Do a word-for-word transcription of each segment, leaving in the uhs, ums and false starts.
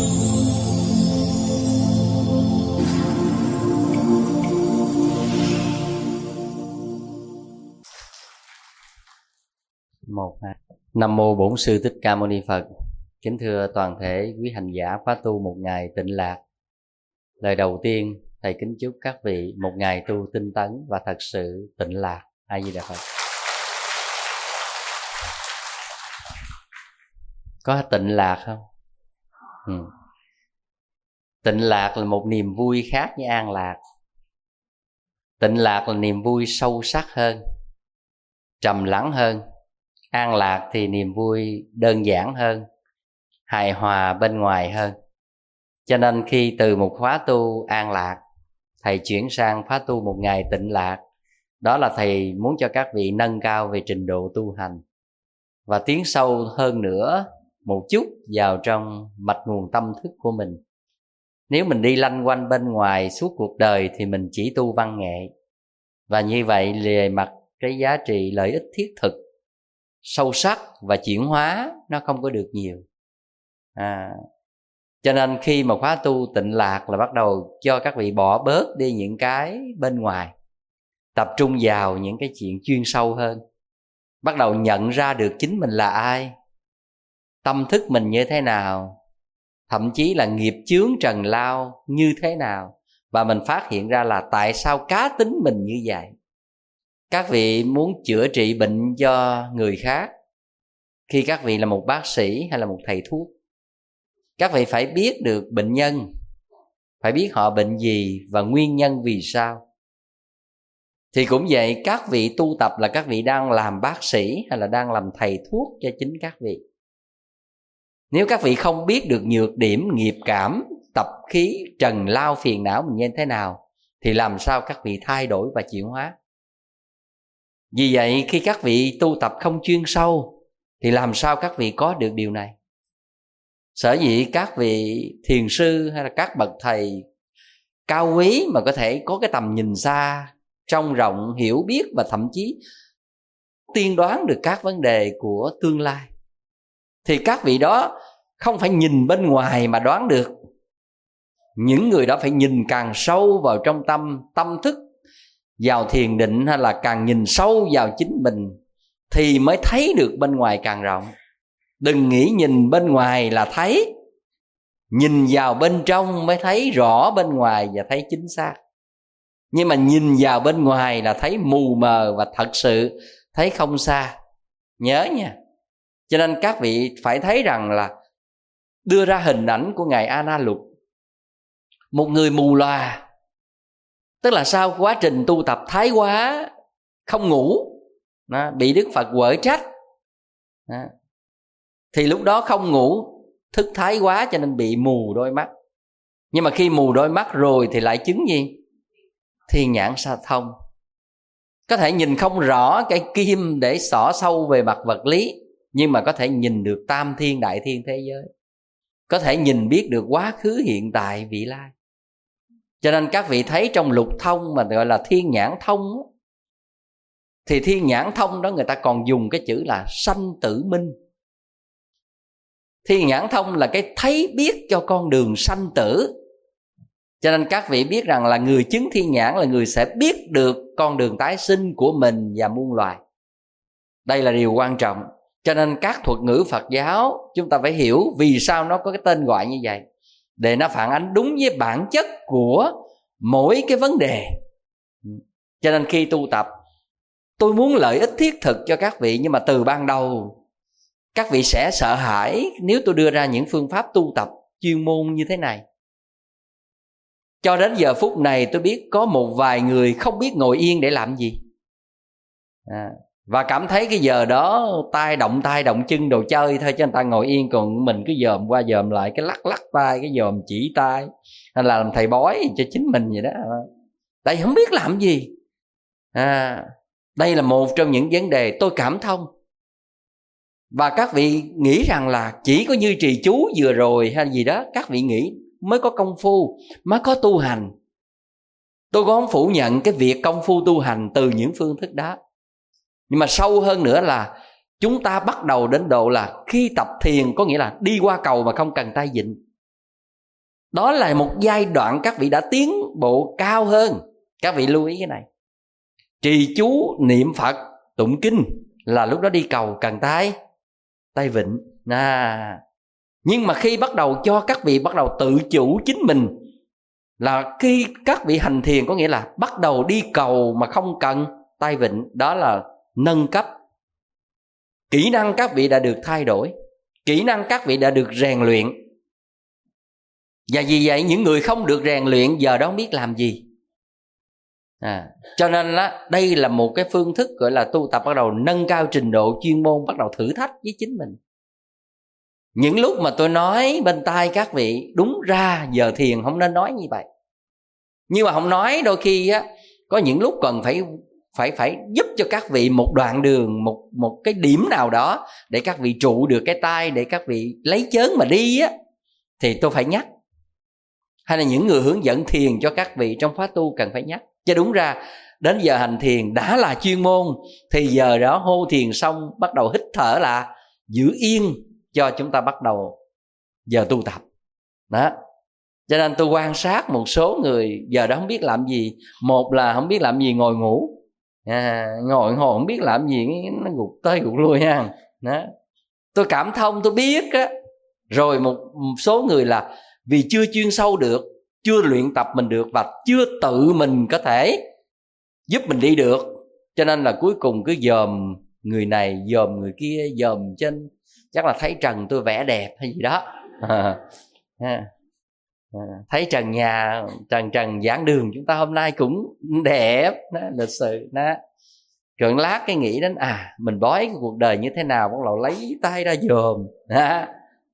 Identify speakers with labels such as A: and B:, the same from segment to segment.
A: Một hai. Nam mô Bổn Sư Thích Ca Mâu Ni Phật. Kính thưa toàn thể quý hành giả khóa tu một ngày tịnh lạc. Lời đầu tiên thầy kính chúc các vị một ngày tu tinh tấn và thật sự tịnh lạc. A Di Đà Phật. Có tịnh lạc không? Ừ. Tịnh lạc là một niềm vui khác với an lạc. Tịnh lạc là niềm vui sâu sắc hơn, trầm lắng hơn. An lạc thì niềm vui đơn giản hơn, hài hòa bên ngoài hơn. Cho nên khi từ một khóa tu an lạc, thầy chuyển sang khóa tu một ngày tịnh lạc. Đó là thầy muốn cho các vị nâng cao về trình độ tu hành và tiến sâu hơn nữa một chút vào trong mạch nguồn tâm thức của mình. Nếu mình đi lanh quanh bên ngoài suốt cuộc đời thì mình chỉ tu văn nghệ, và như vậy về mặt cái giá trị lợi ích thiết thực, sâu sắc và chuyển hóa nó không có được nhiều. à, Cho nên khi mà khóa tu tịnh lạc là bắt đầu cho các vị bỏ bớt đi những cái bên ngoài, tập trung vào những cái chuyện chuyên sâu hơn. Bắt đầu nhận ra được chính mình là ai, tâm thức mình như thế nào, thậm chí là nghiệp chướng trần lao như thế nào. Và mình phát hiện ra là tại sao cá tính mình như vậy. Các vị muốn chữa trị bệnh cho người khác, khi các vị là một bác sĩ hay là một thầy thuốc, các vị phải biết được bệnh nhân, phải biết họ bệnh gì và nguyên nhân vì sao. Thì cũng vậy, các vị tu tập là các vị đang làm bác sĩ hay là đang làm thầy thuốc cho chính các vị. Nếu các vị không biết được nhược điểm, nghiệp cảm, tập khí, trần lao, phiền não mình như thế nào, thì làm sao các vị thay đổi và chuyển hóa. Vì vậy khi các vị tu tập không chuyên sâu thì làm sao các vị có được điều này. Sở dĩ các vị thiền sư hay là các bậc thầy cao quý mà có thể có cái tầm nhìn xa, trông rộng, hiểu biết và thậm chí tiên đoán được các vấn đề của tương lai, thì các vị đó không phải nhìn bên ngoài mà đoán được. Những người đó phải nhìn càng sâu vào trong tâm, tâm thức, vào thiền định, hay là càng nhìn sâu vào chính mình thì mới thấy được bên ngoài càng rộng. Đừng nghĩ nhìn bên ngoài là thấy, nhìn vào bên trong mới thấy rõ bên ngoài và thấy chính xác. Nhưng mà nhìn vào bên ngoài là thấy mù mờ và thật sự thấy không xa. Nhớ nha. Cho nên các vị phải thấy rằng là đưa ra hình ảnh của Ngài A Na Lục, một người mù lòa. Tức là sau quá trình tu tập thái quá, không ngủ, đó, bị Đức Phật quở trách, đó. Thì lúc đó không ngủ, thức thái quá cho nên bị mù đôi mắt. Nhưng mà khi mù đôi mắt rồi thì lại chứng gì? Thiên nhãn sa thông. Có thể nhìn không rõ cái kim để xỏ sâu về mặt vật lý, nhưng mà có thể nhìn được tam thiên đại thiên thế giới, có thể nhìn biết được quá khứ, hiện tại, vị lai. Cho nên các vị thấy trong lục thông mà gọi là thiên nhãn thông, thì thiên nhãn thông đó người ta còn dùng cái chữ là sanh tử minh. Thiên nhãn thông là cái thấy biết cho con đường sanh tử. Cho nên các vị biết rằng là người chứng thiên nhãn là người sẽ biết được con đường tái sinh của mình và muôn loài. Đây là điều quan trọng. Cho nên các thuật ngữ Phật giáo chúng ta phải hiểu vì sao nó có cái tên gọi như vậy, để nó phản ánh đúng với bản chất của mỗi cái vấn đề. Cho nên khi tu tập, tôi muốn lợi ích thiết thực cho các vị, nhưng mà từ ban đầu các vị sẽ sợ hãi nếu tôi đưa ra những phương pháp tu tập chuyên môn như thế này. Cho đến giờ phút này tôi biết có một vài người không biết ngồi yên để làm gì, à, và cảm thấy cái giờ đó tay động tay động chân đồ chơi thôi, cho người ta ngồi yên, còn mình cứ dòm qua dòm lại, cái lắc lắc tay, cái dòm chỉ tay, hay là làm thầy bói cho chính mình vậy đó. Tại không biết làm gì. à, Đây là một trong những vấn đề tôi cảm thông. Và các vị nghĩ rằng là chỉ có như trì chú vừa rồi hay gì đó, các vị nghĩ mới có công phu, mới có tu hành. Tôi cũng không phủ nhận cái việc công phu tu hành từ những phương thức đó. Nhưng mà sâu hơn nữa là chúng ta bắt đầu đến độ là khi tập thiền có nghĩa là đi qua cầu mà không cần tay vịn. Đó là một giai đoạn các vị đã tiến bộ cao hơn. Các vị lưu ý cái này. Trì chú niệm Phật tụng kinh là lúc đó đi cầu cần tay tay vịn. À, nhưng mà khi bắt đầu cho các vị bắt đầu tự chủ chính mình, là khi các vị hành thiền, có nghĩa là bắt đầu đi cầu mà không cần tay vịn, đó là nâng cấp. Kỹ năng các vị đã được thay đổi, kỹ năng các vị đã được rèn luyện. Và vì vậy những người không được rèn luyện giờ đó không biết làm gì. À, cho nên đó, đây là một cái phương thức gọi là tu tập bắt đầu nâng cao trình độ chuyên môn, bắt đầu thử thách với chính mình. Những lúc mà tôi nói bên tai các vị, đúng ra giờ thiền không nên nói như vậy. Nhưng mà không nói, đôi khi á, có những lúc cần phải phải phải giúp cho các vị một đoạn đường, một một cái điểm nào đó để các vị trụ được cái tai, để các vị lấy chớn mà đi á, thì tôi phải nhắc. Hay là những người hướng dẫn thiền cho các vị trong khóa tu cần phải nhắc. Chứ đúng ra đến giờ hành thiền đã là chuyên môn, thì giờ đó hô thiền xong bắt đầu hít thở là giữ yên cho chúng ta bắt đầu giờ tu tập. Đó. Cho nên tôi quan sát một số người giờ đó không biết làm gì. Một là không biết làm gì ngồi ngủ, à, ngồi ngồi không biết làm gì, nó gục tới gục lui ha. Đó. Tôi cảm thông, tôi biết á. Rồi một số người là vì chưa chuyên sâu được, chưa luyện tập mình được, và chưa tự mình có thể giúp mình đi được, cho nên là cuối cùng cứ dòm người này, dòm người kia, dòm trên chắc là thấy trần tôi vẽ đẹp hay gì đó. À, à, à, thấy trần nhà, trần trần giảng đường chúng ta hôm nay cũng đẹp đó, lịch sự đó. Rồi lát cái nghĩ đến à mình bói cái cuộc đời như thế nào, bắt đầu lấy tay ra dòm. À,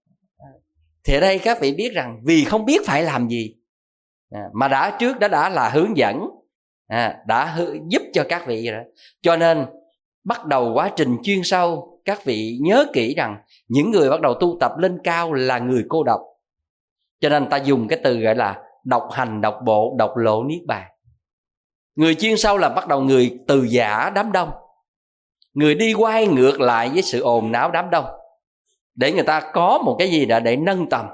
A: thì ở đây các vị biết rằng vì không biết phải làm gì, à, mà đã trước đã đã là hướng dẫn, à, đã giúp cho các vị rồi. Cho nên bắt đầu quá trình chuyên sâu, các vị nhớ kỹ rằng những người bắt đầu tu tập lên cao là người cô độc. Cho nên ta dùng cái từ gọi là độc hành, độc bộ, độc lộ niết bàn. Người chuyên sâu là bắt đầu người từ giả đám đông, người đi quay ngược lại với sự ồn náo đám đông, để người ta có một cái gì đó để nâng tầm.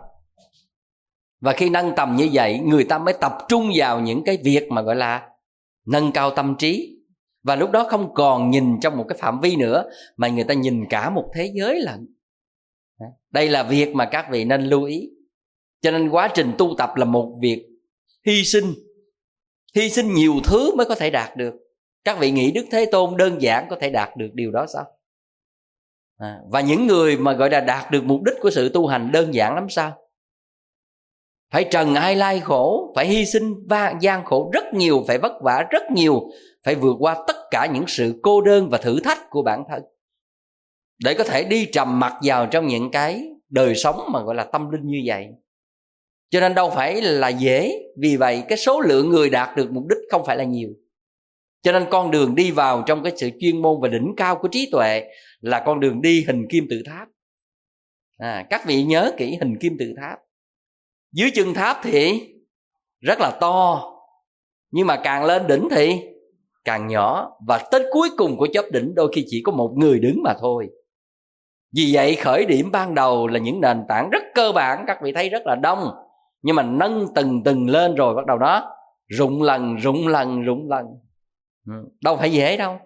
A: Và khi nâng tầm như vậy, người ta mới tập trung vào những cái việc mà gọi là nâng cao tâm trí. Và lúc đó không còn nhìn trong một cái phạm vi nữa, mà người ta nhìn cả một thế giới lận. Đây là việc mà các vị nên lưu ý. Cho nên quá trình tu tập là một việc hy sinh. Hy sinh nhiều thứ mới có thể đạt được. Các vị nghĩ Đức Thế Tôn đơn giản có thể đạt được điều đó sao? À, và những người mà gọi là đạt được mục đích của sự tu hành đơn giản lắm sao? Phải trần ai lai khổ, phải hy sinh gian khổ rất nhiều, phải vất vả rất nhiều, phải vượt qua tất cả những sự cô đơn và thử thách của bản thân, để có thể đi trầm mặc vào trong những cái đời sống mà gọi là tâm linh như vậy. Cho nên đâu phải là dễ. Vì vậy cái số lượng người đạt được mục đích không phải là nhiều. Cho nên con đường đi vào trong cái sự chuyên môn và đỉnh cao của trí tuệ là con đường đi hình kim tự tháp. À, các vị nhớ kỹ hình kim tự tháp. Dưới chân tháp thì rất là to, nhưng mà càng lên đỉnh thì càng nhỏ. Và tới cuối cùng của chóp đỉnh đôi khi chỉ có một người đứng mà thôi. Vì vậy khởi điểm ban đầu là những nền tảng rất cơ bản, các vị thấy rất là đông, nhưng mà nâng từng từng lên rồi bắt đầu đó rụng lần rụng lần rụng lần. Đâu phải dễ đâu.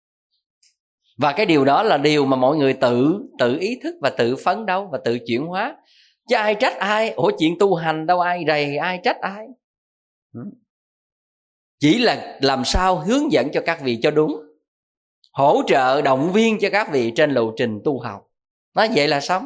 A: Và cái điều đó là điều mà mọi người tự tự ý thức và tự phấn đấu và tự chuyển hóa. Chứ ai trách ai? Ủa chuyện tu hành đâu ai rầy, ai trách ai? Chỉ là làm sao hướng dẫn cho các vị cho đúng, hỗ trợ động viên cho các vị trên lộ trình tu học. Nói vậy là xong.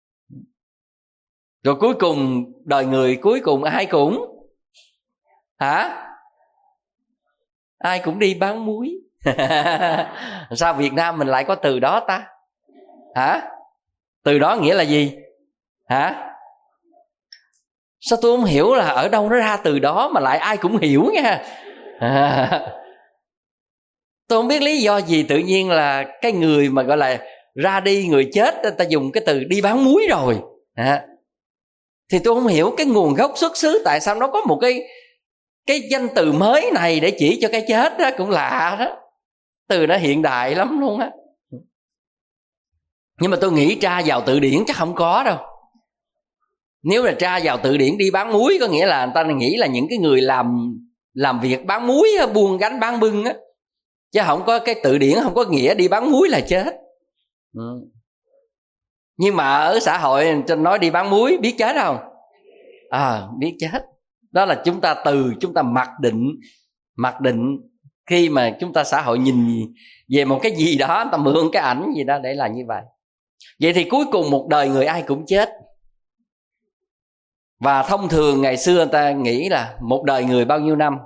A: Rồi cuối cùng đời người cuối cùng ai cũng hả? Ai cũng đi bán muối. Sao Việt Nam mình lại có từ đó ta? Hả? Từ đó nghĩa là gì? Hả? Sao tôi không hiểu là ở đâu nó ra từ đó mà lại ai cũng hiểu nha. À, tôi không biết lý do gì tự nhiên là cái người mà gọi là ra đi, người chết, ta dùng cái từ đi bán muối rồi. À, thì tôi không hiểu cái nguồn gốc xuất xứ, tại sao nó có một cái cái danh từ mới này để chỉ cho cái chết đó, cũng lạ đó. Từ nó hiện đại lắm luôn á. Nhưng mà tôi nghĩ tra vào từ điển chắc không có đâu. Nếu là tra vào từ điển đi bán muối, có nghĩa là người ta nghĩ là những cái người làm làm việc bán muối, buôn gánh bán bưng á, chứ không có cái từ điển không có nghĩa đi bán muối là chết. Ừ. Nhưng mà ở xã hội nói đi bán muối biết chết không? À, biết chết. Đó là chúng ta từ chúng ta mặc định mặc định khi mà chúng ta xã hội nhìn về một cái gì đó, ta mượn cái ảnh gì đó để làm như vậy. Vậy thì cuối cùng một đời người ai cũng chết. Và thông thường ngày xưa người ta nghĩ là một đời người bao nhiêu năm?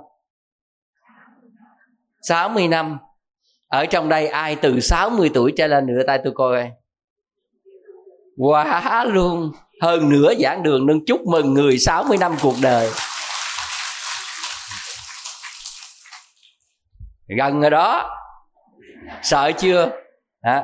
A: sáu mươi năm. Ở trong đây ai từ sáu mươi tuổi trở lên nữa tay tôi coi. Quá luôn. Hơn nữa giảng đường nâng chúc mừng người sáu mươi năm cuộc đời. Gần rồi đó. Sợ chưa? Hả?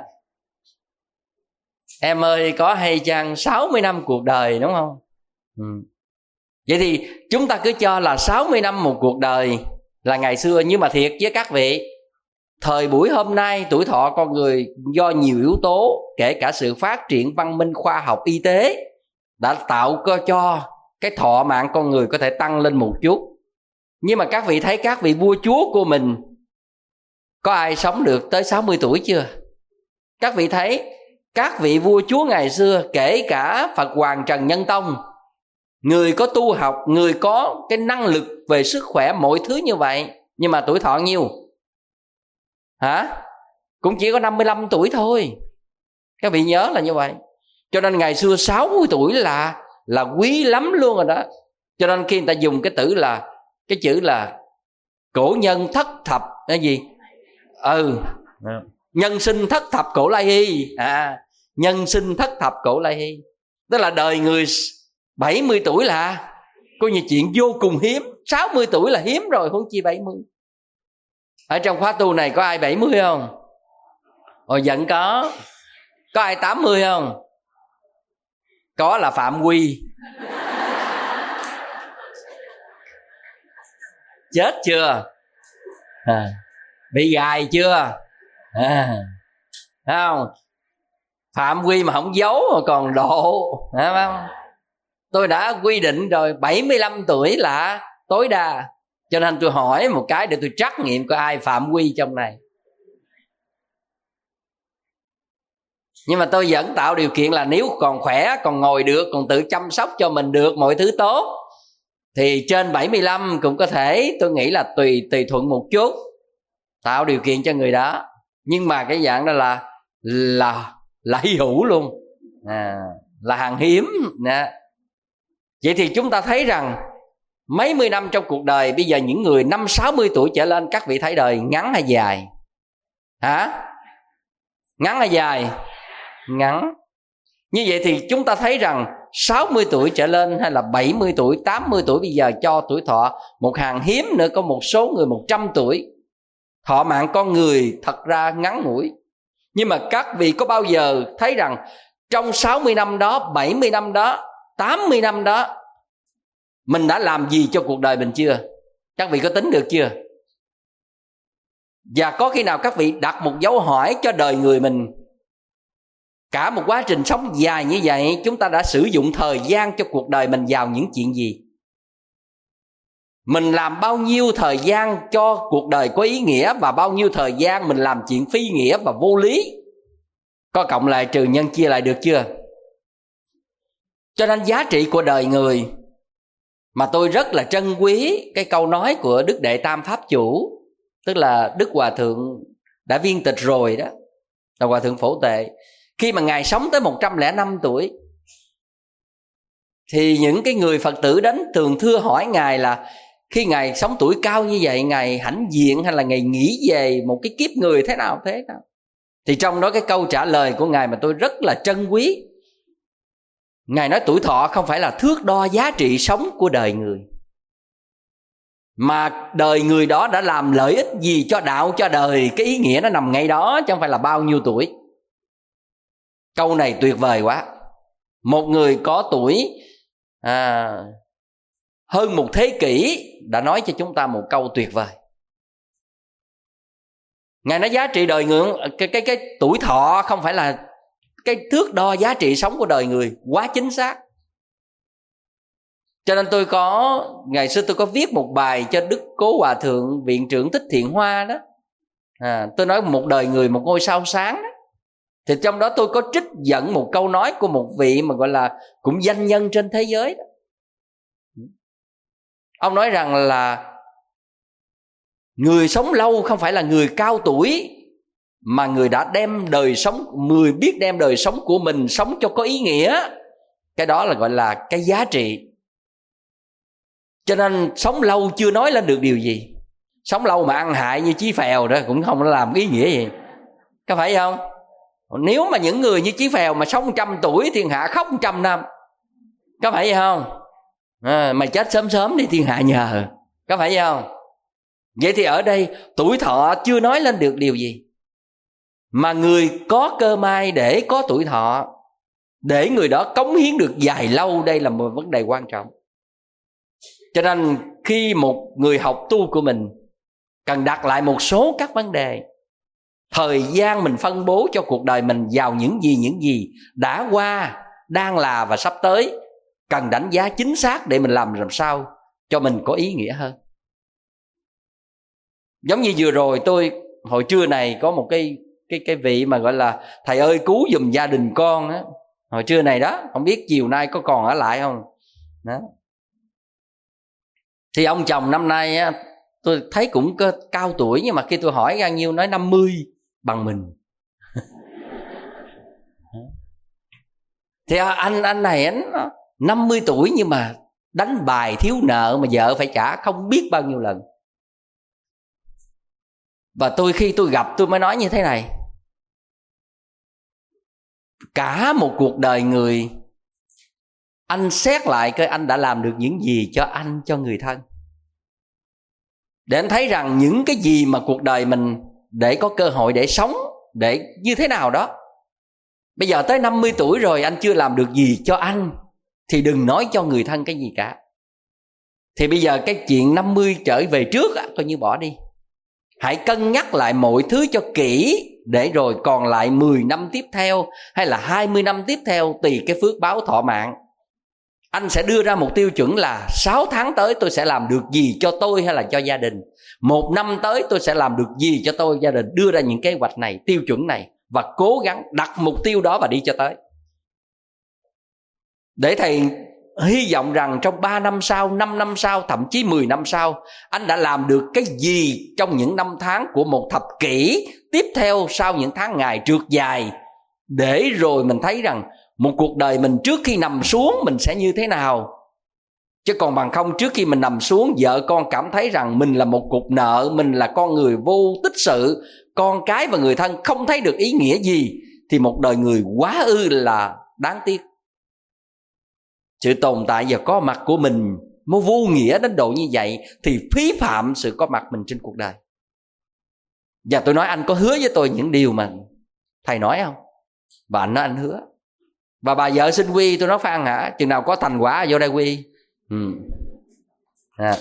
A: Em ơi có hay chăng sáu mươi năm cuộc đời, đúng không? Ừ. Vậy thì chúng ta cứ cho là sáu mươi năm một cuộc đời là ngày xưa. Nhưng mà thiệt với các vị, thời buổi hôm nay tuổi thọ con người do nhiều yếu tố, kể cả sự phát triển văn minh khoa học y tế, đã tạo cơ cho cái thọ mạng con người có thể tăng lên một chút. Nhưng mà các vị thấy các vị vua chúa của mình có ai sống được tới sáu mươi tuổi chưa? Các vị thấy các vị vua chúa ngày xưa, kể cả Phật Hoàng Trần Nhân Tông, người có tu học, người có cái năng lực về sức khỏe, mọi thứ như vậy, nhưng mà tuổi thọ nhiêu? Hả? Cũng chỉ có năm mươi lăm tuổi thôi. Các vị nhớ là như vậy. Cho nên ngày xưa sáu mươi tuổi là là quý lắm luôn rồi đó. Cho nên khi người ta dùng cái từ là cái chữ là cổ nhân thất thập cái gì? Ừ. Nhân sinh thất thập cổ lai hy. À, nhân sinh thất thập cổ lai hy. Tức là đời người bảy mươi tuổi là có nhiều chuyện vô cùng hiếm. Sáu mươi tuổi là hiếm rồi, huống chi bảy mươi. Ở trong khóa tu này có ai bảy mươi không? Ồ vẫn có. Có ai tám mươi không? Có là Phạm Quy. Chết chưa? À, bị gài chưa? À, thấy không? Phạm Quy mà không giấu mà còn độ, thấy không? Tôi đã quy định rồi, bảy mươi lăm tuổi là tối đa. Cho nên tôi hỏi một cái để tôi trắc nghiệm có ai phạm quy trong này. Nhưng mà tôi vẫn tạo điều kiện là nếu còn khỏe, còn ngồi được, còn tự chăm sóc cho mình được, mọi thứ tốt, thì trên bảy mươi lăm cũng có thể, tôi nghĩ là tùy tùy thuận một chút, tạo điều kiện cho người đó. Nhưng mà cái dạng đó là là là hy hữu luôn, à, là hàng hiếm nè. Vậy thì chúng ta thấy rằng mấy mươi năm trong cuộc đời, bây giờ những người năm sáu mươi tuổi trở lên, các vị thấy đời ngắn hay dài? Hả? Ngắn hay dài? Ngắn. Như vậy thì chúng ta thấy rằng sáu mươi tuổi trở lên hay là bảy mươi tuổi, tám mươi tuổi bây giờ cho tuổi thọ một hàng hiếm nữa, có một số người một trăm tuổi. Thọ mạng con người thật ra ngắn ngủi. Nhưng mà các vị có bao giờ thấy rằng trong sáu mươi năm đó, bảy mươi năm đó, tám mươi năm đó, mình đã làm gì cho cuộc đời mình chưa? Các vị có tính được chưa? Và có khi nào các vị đặt một dấu hỏi cho đời người mình? Cả một quá trình sống dài như vậy, chúng ta đã sử dụng thời gian cho cuộc đời mình vào những chuyện gì? Mình làm bao nhiêu thời gian cho cuộc đời có ý nghĩa, và bao nhiêu thời gian mình làm chuyện phi nghĩa và vô lý? Có cộng lại trừ nhân chia lại được chưa? Cho nên giá trị của đời người, mà tôi rất là trân quý cái câu nói của Đức Đệ Tam Pháp Chủ, tức là Đức Hòa Thượng đã viên tịch rồi đó, là Hòa Thượng Phổ Tệ. Khi mà Ngài sống tới một trăm lẻ năm tuổi, thì những cái người Phật tử đến thường thưa hỏi Ngài là khi Ngài sống tuổi cao như vậy, Ngài hãnh diện hay là Ngài nghĩ về một cái kiếp người thế nào thế nào? Thì trong đó cái câu trả lời của Ngài mà tôi rất là trân quý, Ngài nói tuổi thọ không phải là thước đo giá trị sống của đời người, mà đời người đó đã làm lợi ích gì cho đạo, cho đời. Cái ý nghĩa nó nằm ngay đó, chứ không phải là bao nhiêu tuổi. Câu này tuyệt vời quá. Một người có tuổi à, hơn một thế kỷ đã nói cho chúng ta một câu tuyệt vời. Ngài nói giá trị đời người, cái, cái, cái tuổi thọ không phải là cái thước đo giá trị sống của đời người. Quá chính xác. Cho nên tôi có, ngày xưa tôi có viết một bài cho Đức Cố Hòa Thượng Viện Trưởng Thích Thiện Hoa đó. à, Tôi nói một đời người một ngôi sao sáng đó. Thì trong đó tôi có trích dẫn một câu nói của một vị mà gọi là cũng danh nhân trên thế giới đó. Ông nói rằng là người sống lâu không phải là người cao tuổi, mà người đã đem đời sống, người biết đem đời sống của mình sống cho có ý nghĩa. Cái đó là gọi là cái giá trị. Cho nên sống lâu chưa nói lên được điều gì. Sống lâu mà ăn hại như Chí Phèo đó cũng không làm ý nghĩa gì, có phải không? Nếu mà những người như Chí Phèo mà sống trăm tuổi, thiên hạ khóc trăm năm, có phải vậy không? À, mày chết sớm sớm đi thiên hạ nhờ, có phải vậy không? Vậy thì ở đây tuổi thọ chưa nói lên được điều gì, mà người có cơ may để có tuổi thọ, để người đó cống hiến được dài lâu, đây là một vấn đề quan trọng. Cho nên khi một người học tu của mình cần đặt lại một số các vấn đề. Thời gian mình phân bố cho cuộc đời mình vào những gì, những gì đã qua, đang là và sắp tới, cần đánh giá chính xác để mình làm làm sao cho mình có ý nghĩa hơn. Giống như vừa rồi tôi, hồi trưa này có một cái cái cái vị mà gọi là thầy ơi cứu giùm gia đình con á, hồi trưa này đó, không biết chiều nay có còn ở lại không đó. Thì ông chồng năm nay á, tôi thấy cũng cao tuổi, nhưng mà khi tôi hỏi bao nhiêu nói năm mươi bằng mình. Thì anh anh này anh năm mươi tuổi nhưng mà đánh bài thiếu nợ mà vợ phải trả không biết bao nhiêu lần. Và tôi khi tôi gặp tôi mới nói như thế này: cả một cuộc đời người, anh xét lại coi anh đã làm được những gì cho anh, cho người thân, để anh thấy rằng những cái gì mà cuộc đời mình để có cơ hội để sống, để như thế nào đó. Bây giờ tới năm mươi tuổi rồi anh chưa làm được gì cho anh, thì đừng nói cho người thân cái gì cả. Thì bây giờ cái chuyện năm mươi trở về trước coi như bỏ đi. Hãy cân nhắc lại mọi thứ cho kỹ, để rồi còn lại mười năm tiếp theo hay là hai mươi năm tiếp theo, tùy cái phước báo thọ mạng. Anh sẽ đưa ra một tiêu chuẩn là sáu tháng tới tôi sẽ làm được gì cho tôi hay là cho gia đình, một năm tới tôi sẽ làm được gì cho tôi, gia đình. Đưa ra những kế hoạch này, tiêu chuẩn này, và cố gắng đặt mục tiêu đó và đi cho tới. Để thầy hy vọng rằng trong ba năm sau, năm năm sau, thậm chí mười năm sau, anh đã làm được cái gì trong những năm tháng của một thập kỷ tiếp theo, sau những tháng ngày trượt dài, để rồi mình thấy rằng một cuộc đời mình trước khi nằm xuống mình sẽ như thế nào. Chứ còn bằng không, trước khi mình nằm xuống, vợ con cảm thấy rằng mình là một cục nợ, mình là con người vô tích sự, con cái và người thân không thấy được ý nghĩa gì, thì một đời người quá ư là đáng tiếc. Sự tồn tại và có mặt của mình mới vô nghĩa đến độ như vậy, thì phí phạm sự có mặt mình trên cuộc đời. Và tôi nói anh có hứa với tôi những điều mà thầy nói không? Và anh nói anh hứa. Và bà vợ xin quy, tôi nói Phan hả, chừng nào có thành quả vô đây quy. ừ. à.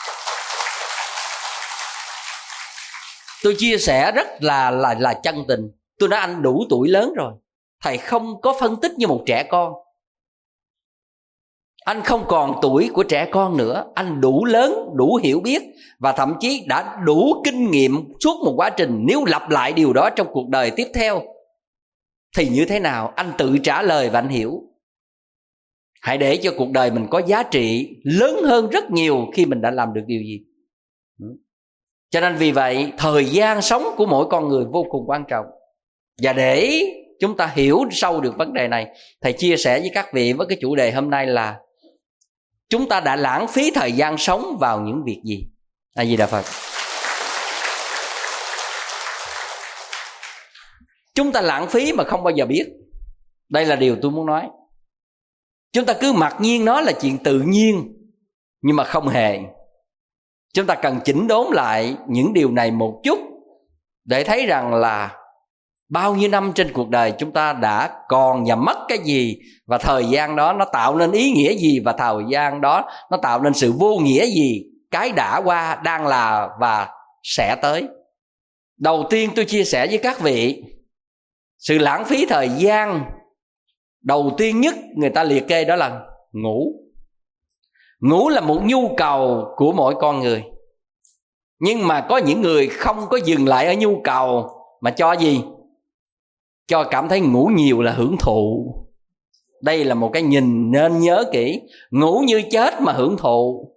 A: Tôi chia sẻ rất là, là, là chân tình. Tôi nói anh đủ tuổi lớn rồi, thầy không có phân tích như một trẻ con. Anh không còn tuổi của trẻ con nữa. Anh đủ lớn, đủ hiểu biết, và thậm chí đã đủ kinh nghiệm suốt một quá trình. Nếu lặp lại điều đó trong cuộc đời tiếp theo thì như thế nào, anh tự trả lời và anh hiểu. Hãy để cho cuộc đời mình có giá trị lớn hơn rất nhiều khi mình đã làm được điều gì. Cho nên vì vậy, thời gian sống của mỗi con người vô cùng quan trọng. Và để chúng ta hiểu sâu được vấn đề này, thầy chia sẻ với các vị với cái chủ đề hôm nay là chúng ta đã lãng phí thời gian sống vào những việc gì. A Di Đà Phật. Chúng ta lãng phí mà không bao giờ biết. Đây là điều tôi muốn nói. Chúng ta cứ mặc nhiên nó là chuyện tự nhiên, nhưng mà không hề. Chúng ta cần chỉnh đốn lại những điều này một chút, để thấy rằng là bao nhiêu năm trên cuộc đời chúng ta đã còn và mất cái gì, và thời gian đó nó tạo nên ý nghĩa gì, và thời gian đó nó tạo nên sự vô nghĩa gì. Cái đã qua, đang là và sẽ tới. Đầu tiên tôi chia sẻ với các vị, sự lãng phí thời gian đầu tiên nhất người ta liệt kê đó là ngủ. Ngủ là một nhu cầu của mỗi con người. Nhưng mà có những người không có dừng lại ở nhu cầu, mà cho gì? Cho cảm thấy ngủ nhiều là hưởng thụ. Đây là một cái nhìn nên nhớ kỹ. Ngủ như chết mà hưởng thụ.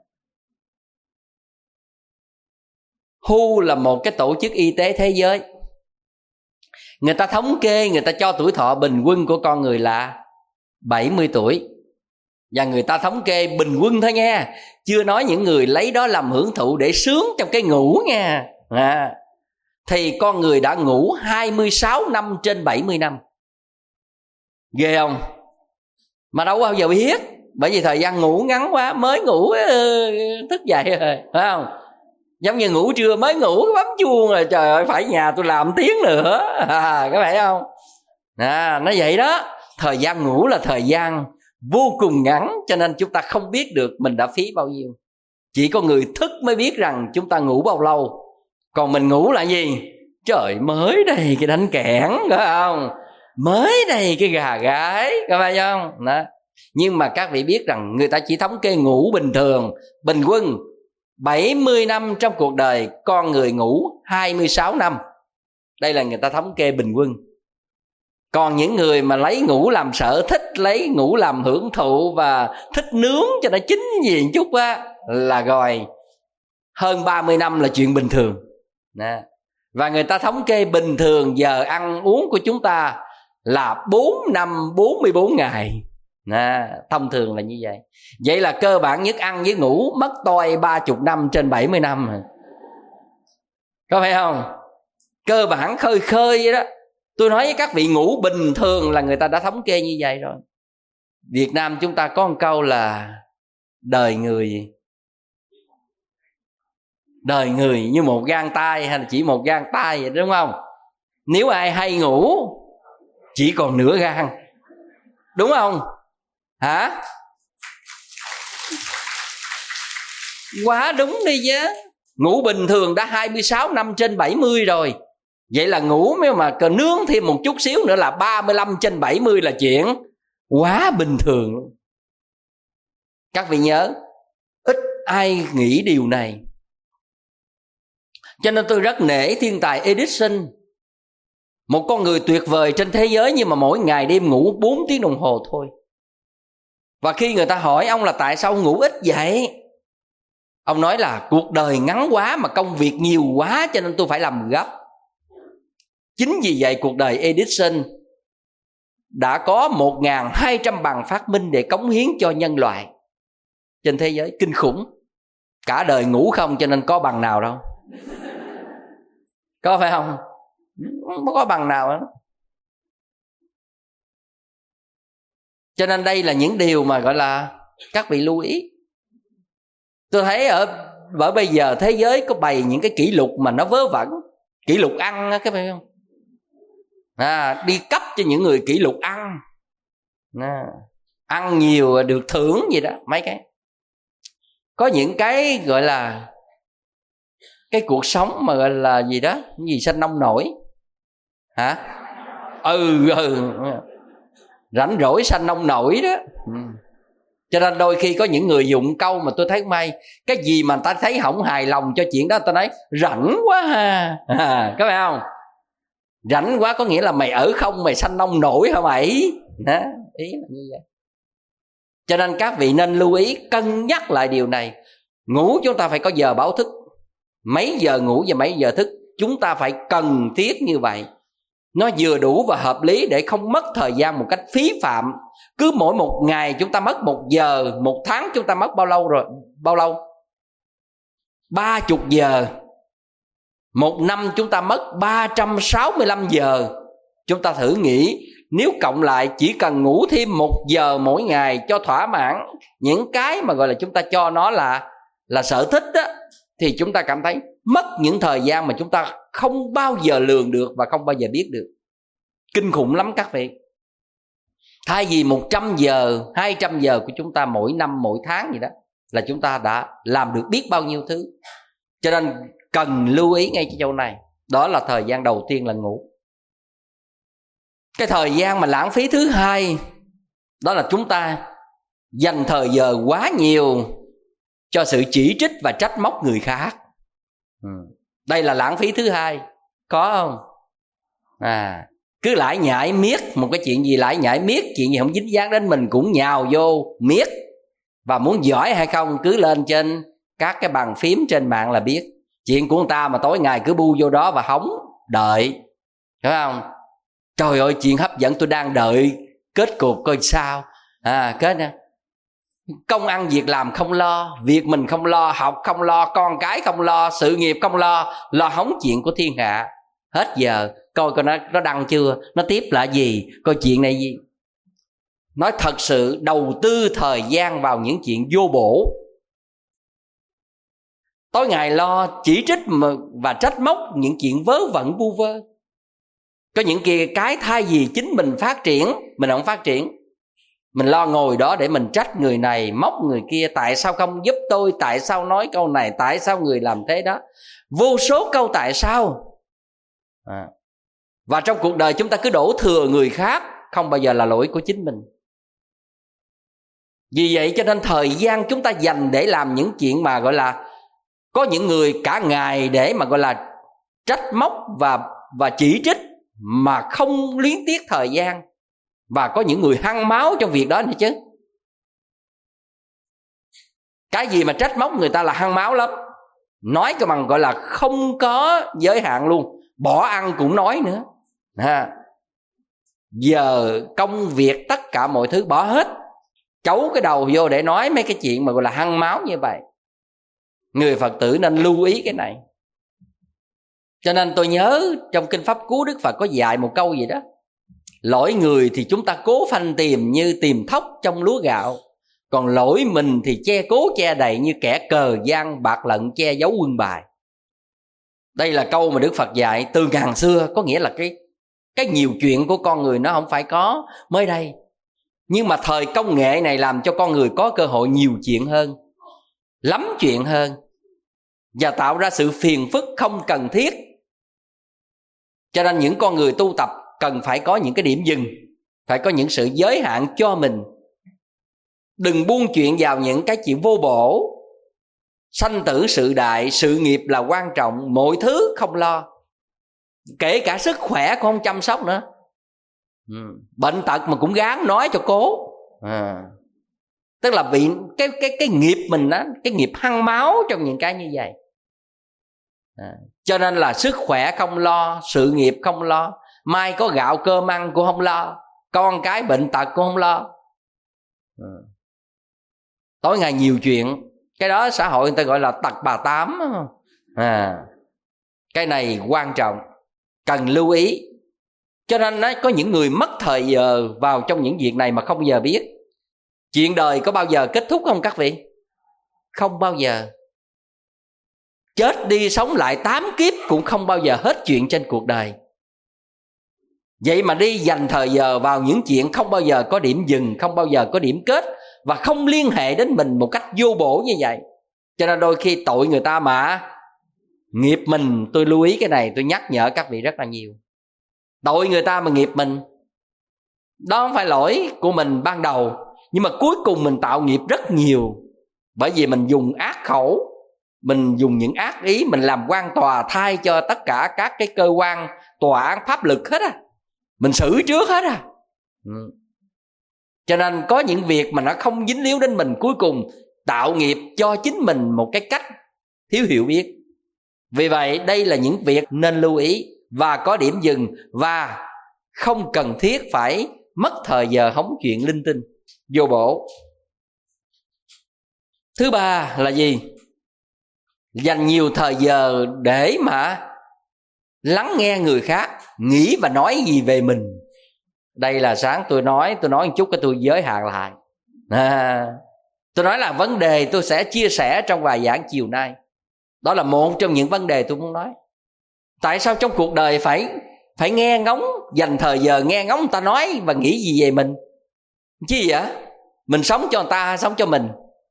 A: vê kép là một cái tổ chức y tế thế giới. Người ta thống kê, người ta cho tuổi thọ bình quân của con người là bảy mươi tuổi. Và người ta thống kê bình quân thôi nha, chưa nói những người lấy đó làm hưởng thụ để sướng trong cái ngủ nha. à, Thì con người đã ngủ hai mươi sáu năm trên bảy mươi năm. Ghê không? Mà đâu bao giờ biết, bởi vì thời gian ngủ ngắn quá, mới ngủ thức dậy rồi, phải không? Giống như ngủ trưa mới ngủ bấm chuông rồi, trời ơi phải nhà tôi làm tiếng nữa. à, Có phải không? à, Nó vậy đó. Thời gian ngủ là thời gian vô cùng ngắn, cho nên chúng ta không biết được mình đã phí bao nhiêu. Chỉ có người thức mới biết rằng chúng ta ngủ bao lâu. Còn mình ngủ là gì? Trời, mới đây cái đánh kẽn, phải không? Mới đây cái gà gái, có phải không? Đó. Nhưng mà các vị biết rằng người ta chỉ thống kê ngủ bình thường, bình quân bảy mươi năm trong cuộc đời, con người ngủ hai mươi sáu năm. Đây là người ta thống kê bình quân. Còn những người mà lấy ngủ làm sở thích, lấy ngủ làm hưởng thụ và thích nướng cho nó chín gì một chút á, là rồi hơn ba mươi năm là chuyện bình thường. Đó. Và người ta thống kê bình thường giờ ăn uống của chúng ta là bốn năm bốn mươi bốn ngày. Đó. Thông thường là như vậy. Vậy là cơ bản nhất ăn với ngủ mất toi ba mươi năm trên bảy mươi năm. Có phải không? Cơ bản khơi khơi vậy đó. Tôi nói với các vị, ngủ bình thường là người ta đã thống kê như vậy rồi. Việt Nam chúng ta có một câu là đời người Đời người như một gang tay, hay là chỉ một gang tay vậy, đúng không? Nếu ai hay ngủ chỉ còn nửa gang, đúng không? Hả? Quá đúng đi chứ. Ngủ bình thường đã hai mươi sáu năm trên bảy mươi rồi. Vậy là ngủ nếu mà cần nướng thêm một chút xíu nữa là ba mươi lăm trên bảy mươi là chuyện quá bình thường. Các vị nhớ, ít ai nghĩ điều này. Cho nên tôi rất nể thiên tài Edison, một con người tuyệt vời trên thế giới, nhưng mà mỗi ngày đêm ngủ bốn tiếng đồng hồ thôi. Và khi người ta hỏi ông là tại sao ngủ ít vậy, ông nói là cuộc đời ngắn quá mà công việc nhiều quá, cho nên tôi phải làm gấp. Chính vì vậy cuộc đời Edison đã có một nghìn hai trăm bằng phát minh để cống hiến cho nhân loại trên thế giới. Kinh khủng. Cả đời ngủ không cho nên có bằng nào đâu. Có phải không? Không có bằng nào hết. Cho nên đây là những điều mà gọi là các vị lưu ý. Tôi thấy ở bởi bây giờ thế giới có bày những cái kỷ lục mà nó vớ vẩn. Kỷ lục ăn á, các bạn thấy không? À, đi cấp cho những người kỷ lục ăn. À, ăn nhiều được thưởng gì đó, mấy cái. Có những cái gọi là cái cuộc sống mà gọi là gì đó, cái gì xanh nông nổi hả? Ừ, ừ. Rảnh rỗi xanh nông nổi đó. Ừ. Cho nên đôi khi có những người dùng câu mà tôi thấy may, cái gì mà ta thấy không hài lòng cho chuyện đó, ta nói rảnh quá ha. À, có phải không? Rảnh quá có nghĩa là mày ở không, mày xanh nông nổi hả mày? Đó, ý là như vậy. Cho nên các vị nên lưu ý, cân nhắc lại điều này. Ngủ chúng ta phải có giờ báo thức, mấy giờ ngủ và mấy giờ thức. Chúng ta phải cần thiết như vậy, nó vừa đủ và hợp lý để không mất thời gian một cách phí phạm. Cứ mỗi một ngày chúng ta mất một giờ, một tháng chúng ta mất bao lâu rồi? Bao lâu? Ba chục giờ. Một năm chúng ta mất ba trăm sáu mươi lăm giờ. Chúng ta thử nghĩ, nếu cộng lại chỉ cần ngủ thêm một giờ mỗi ngày cho thỏa mãn những cái mà gọi là chúng ta cho nó là là sở thích đó, thì chúng ta cảm thấy mất những thời gian mà chúng ta không bao giờ lường được và không bao giờ biết được. Kinh khủng lắm các vị. Thay vì một trăm giờ, hai trăm giờ của chúng ta mỗi năm, mỗi tháng gì đó, là chúng ta đã làm được biết bao nhiêu thứ. Cho nên cần lưu ý ngay cái chỗ này. Đó là thời gian đầu tiên là ngủ. Cái thời gian mà lãng phí thứ hai, đó là chúng ta dành thời giờ quá nhiều cho sự chỉ trích và trách móc người khác. ừ. Đây là lãng phí thứ hai, có không? À, cứ lải nhải miết một cái chuyện gì, lải nhải miết chuyện gì không dính dáng đến mình cũng nhào vô miết. Và muốn giỏi hay không cứ lên trên các cái bàn phím trên mạng là biết. Chuyện của người ta mà tối ngày cứ bu vô đó và hóng đợi, hiểu không? Trời ơi, chuyện hấp dẫn, tôi đang đợi kết cục coi sao. À, kết nè, công ăn việc làm không lo, việc mình không lo, học không lo, con cái không lo, sự nghiệp không lo, lo hóng chuyện của thiên hạ. Hết giờ coi coi nó nó đăng chưa, nó tiếp là gì, coi chuyện này gì. Nói thật sự, đầu tư thời gian vào những chuyện vô bổ, tối ngày lo chỉ trích và trách móc những chuyện vớ vẩn vu vơ. Có những kia cái thay vì chính mình phát triển, mình không phát triển. Mình lo ngồi đó để mình trách người này, móc người kia. Tại sao không giúp tôi, tại sao nói câu này, tại sao người làm thế đó. Vô số câu tại sao. à. Và trong cuộc đời chúng ta cứ đổ thừa người khác, không bao giờ là lỗi của chính mình. Vì vậy cho nên thời gian chúng ta dành để làm những chuyện mà gọi là, có những người cả ngày để mà gọi là trách móc và, và chỉ trích mà không luyến tiếc thời gian. Và có những người hăng máu trong việc đó nữa chứ. Cái gì mà trách móc người ta là hăng máu lắm. Nói cái bằng gọi là không có giới hạn luôn. Bỏ ăn cũng nói nữa. à. Giờ công việc tất cả mọi thứ bỏ hết, chấu cái đầu vô để nói mấy cái chuyện mà gọi là hăng máu như vậy. Người Phật tử nên lưu ý cái này. Cho nên tôi nhớ trong Kinh Pháp Cú Đức Phật có dạy một câu gì đó: lỗi người thì chúng ta cố phanh tìm như tìm thóc trong lúa gạo, còn lỗi mình thì che cố che đậy như kẻ cờ gian bạc lận che giấu quân bài. Đây là câu mà Đức Phật dạy từ ngàn xưa. Có nghĩa là cái, cái nhiều chuyện của con người nó không phải có mới đây. Nhưng mà thời công nghệ này làm cho con người có cơ hội nhiều chuyện hơn, lắm chuyện hơn, và tạo ra sự phiền phức không cần thiết. Cho nên những con người tu tập cần phải có những cái điểm dừng, phải có những sự giới hạn cho mình. Đừng buông chuyện vào những cái chuyện vô bổ. Sanh tử sự đại, sự nghiệp là quan trọng, mọi thứ không lo. Kể cả sức khỏe cũng không chăm sóc nữa. ừ. Bệnh tật mà cũng gán nói cho cố. à. Tức là bị cái, cái, cái nghiệp mình đó, cái nghiệp hăng máu trong những cái như vậy. à. Cho nên là sức khỏe không lo, sự nghiệp không lo, mai có gạo cơm ăn cũng không lo, con cái bệnh tật cũng không lo. à. Tối ngày nhiều chuyện. Cái đó xã hội người ta gọi là tật bà tám. à. Cái này quan trọng, cần lưu ý. Cho nên nó có những người mất thời giờ vào trong những việc này mà không giờ biết. Chuyện đời có bao giờ kết thúc không các vị? Không bao giờ. Chết đi sống lại tám kiếp cũng không bao giờ hết chuyện trên cuộc đời. Vậy mà đi dành thời giờ vào những chuyện không bao giờ có điểm dừng, không bao giờ có điểm kết, và không liên hệ đến mình một cách vô bổ như vậy. Cho nên đôi khi tội người ta mà nghiệp mình. Tôi lưu ý cái này, tôi nhắc nhở các vị rất là nhiều. Tội người ta mà nghiệp mình, đó không phải lỗi của mình ban đầu, nhưng mà cuối cùng mình tạo nghiệp rất nhiều. Bởi vì mình dùng ác khẩu, mình dùng những ác ý, mình làm quan tòa thay cho tất cả các cái cơ quan tòa án pháp lực hết à. Mình xử trước hết à. ừ. Cho nên có những việc mà nó không dính líu đến mình, cuối cùng tạo nghiệp cho chính mình một cái cách thiếu hiểu biết. Vì vậy đây là những việc nên lưu ý và có điểm dừng, và không cần thiết phải mất thời giờ hóng chuyện linh tinh vô bổ. Thứ ba là gì? Dành nhiều thời giờ để mà lắng nghe người khác nghĩ và nói gì về mình. Đây là sáng tôi nói, tôi nói một chút cái tôi giới hạn lại. à, Tôi nói là vấn đề tôi sẽ chia sẻ trong vài giảng chiều nay. Đó là một trong những vấn đề tôi muốn nói. Tại sao trong cuộc đời phải phải nghe ngóng, dành thời giờ nghe ngóng người ta nói và nghĩ gì về mình? Chi vậy? Mình sống cho người ta hay sống cho mình?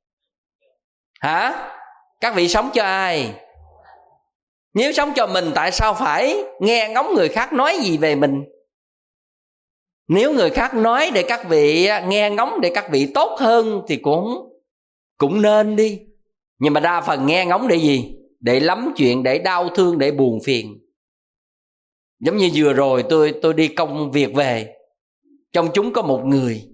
A: Hả? Các vị sống cho ai? Nếu sống cho mình, tại sao phải nghe ngóng người khác nói gì về mình? Nếu người khác nói để các vị nghe ngóng, để các vị tốt hơn thì cũng cũng nên đi. Nhưng mà đa phần nghe ngóng để gì? Để lắm chuyện, để đau thương, để buồn phiền. Giống như vừa rồi tôi tôi đi công việc về, trong chúng có một người.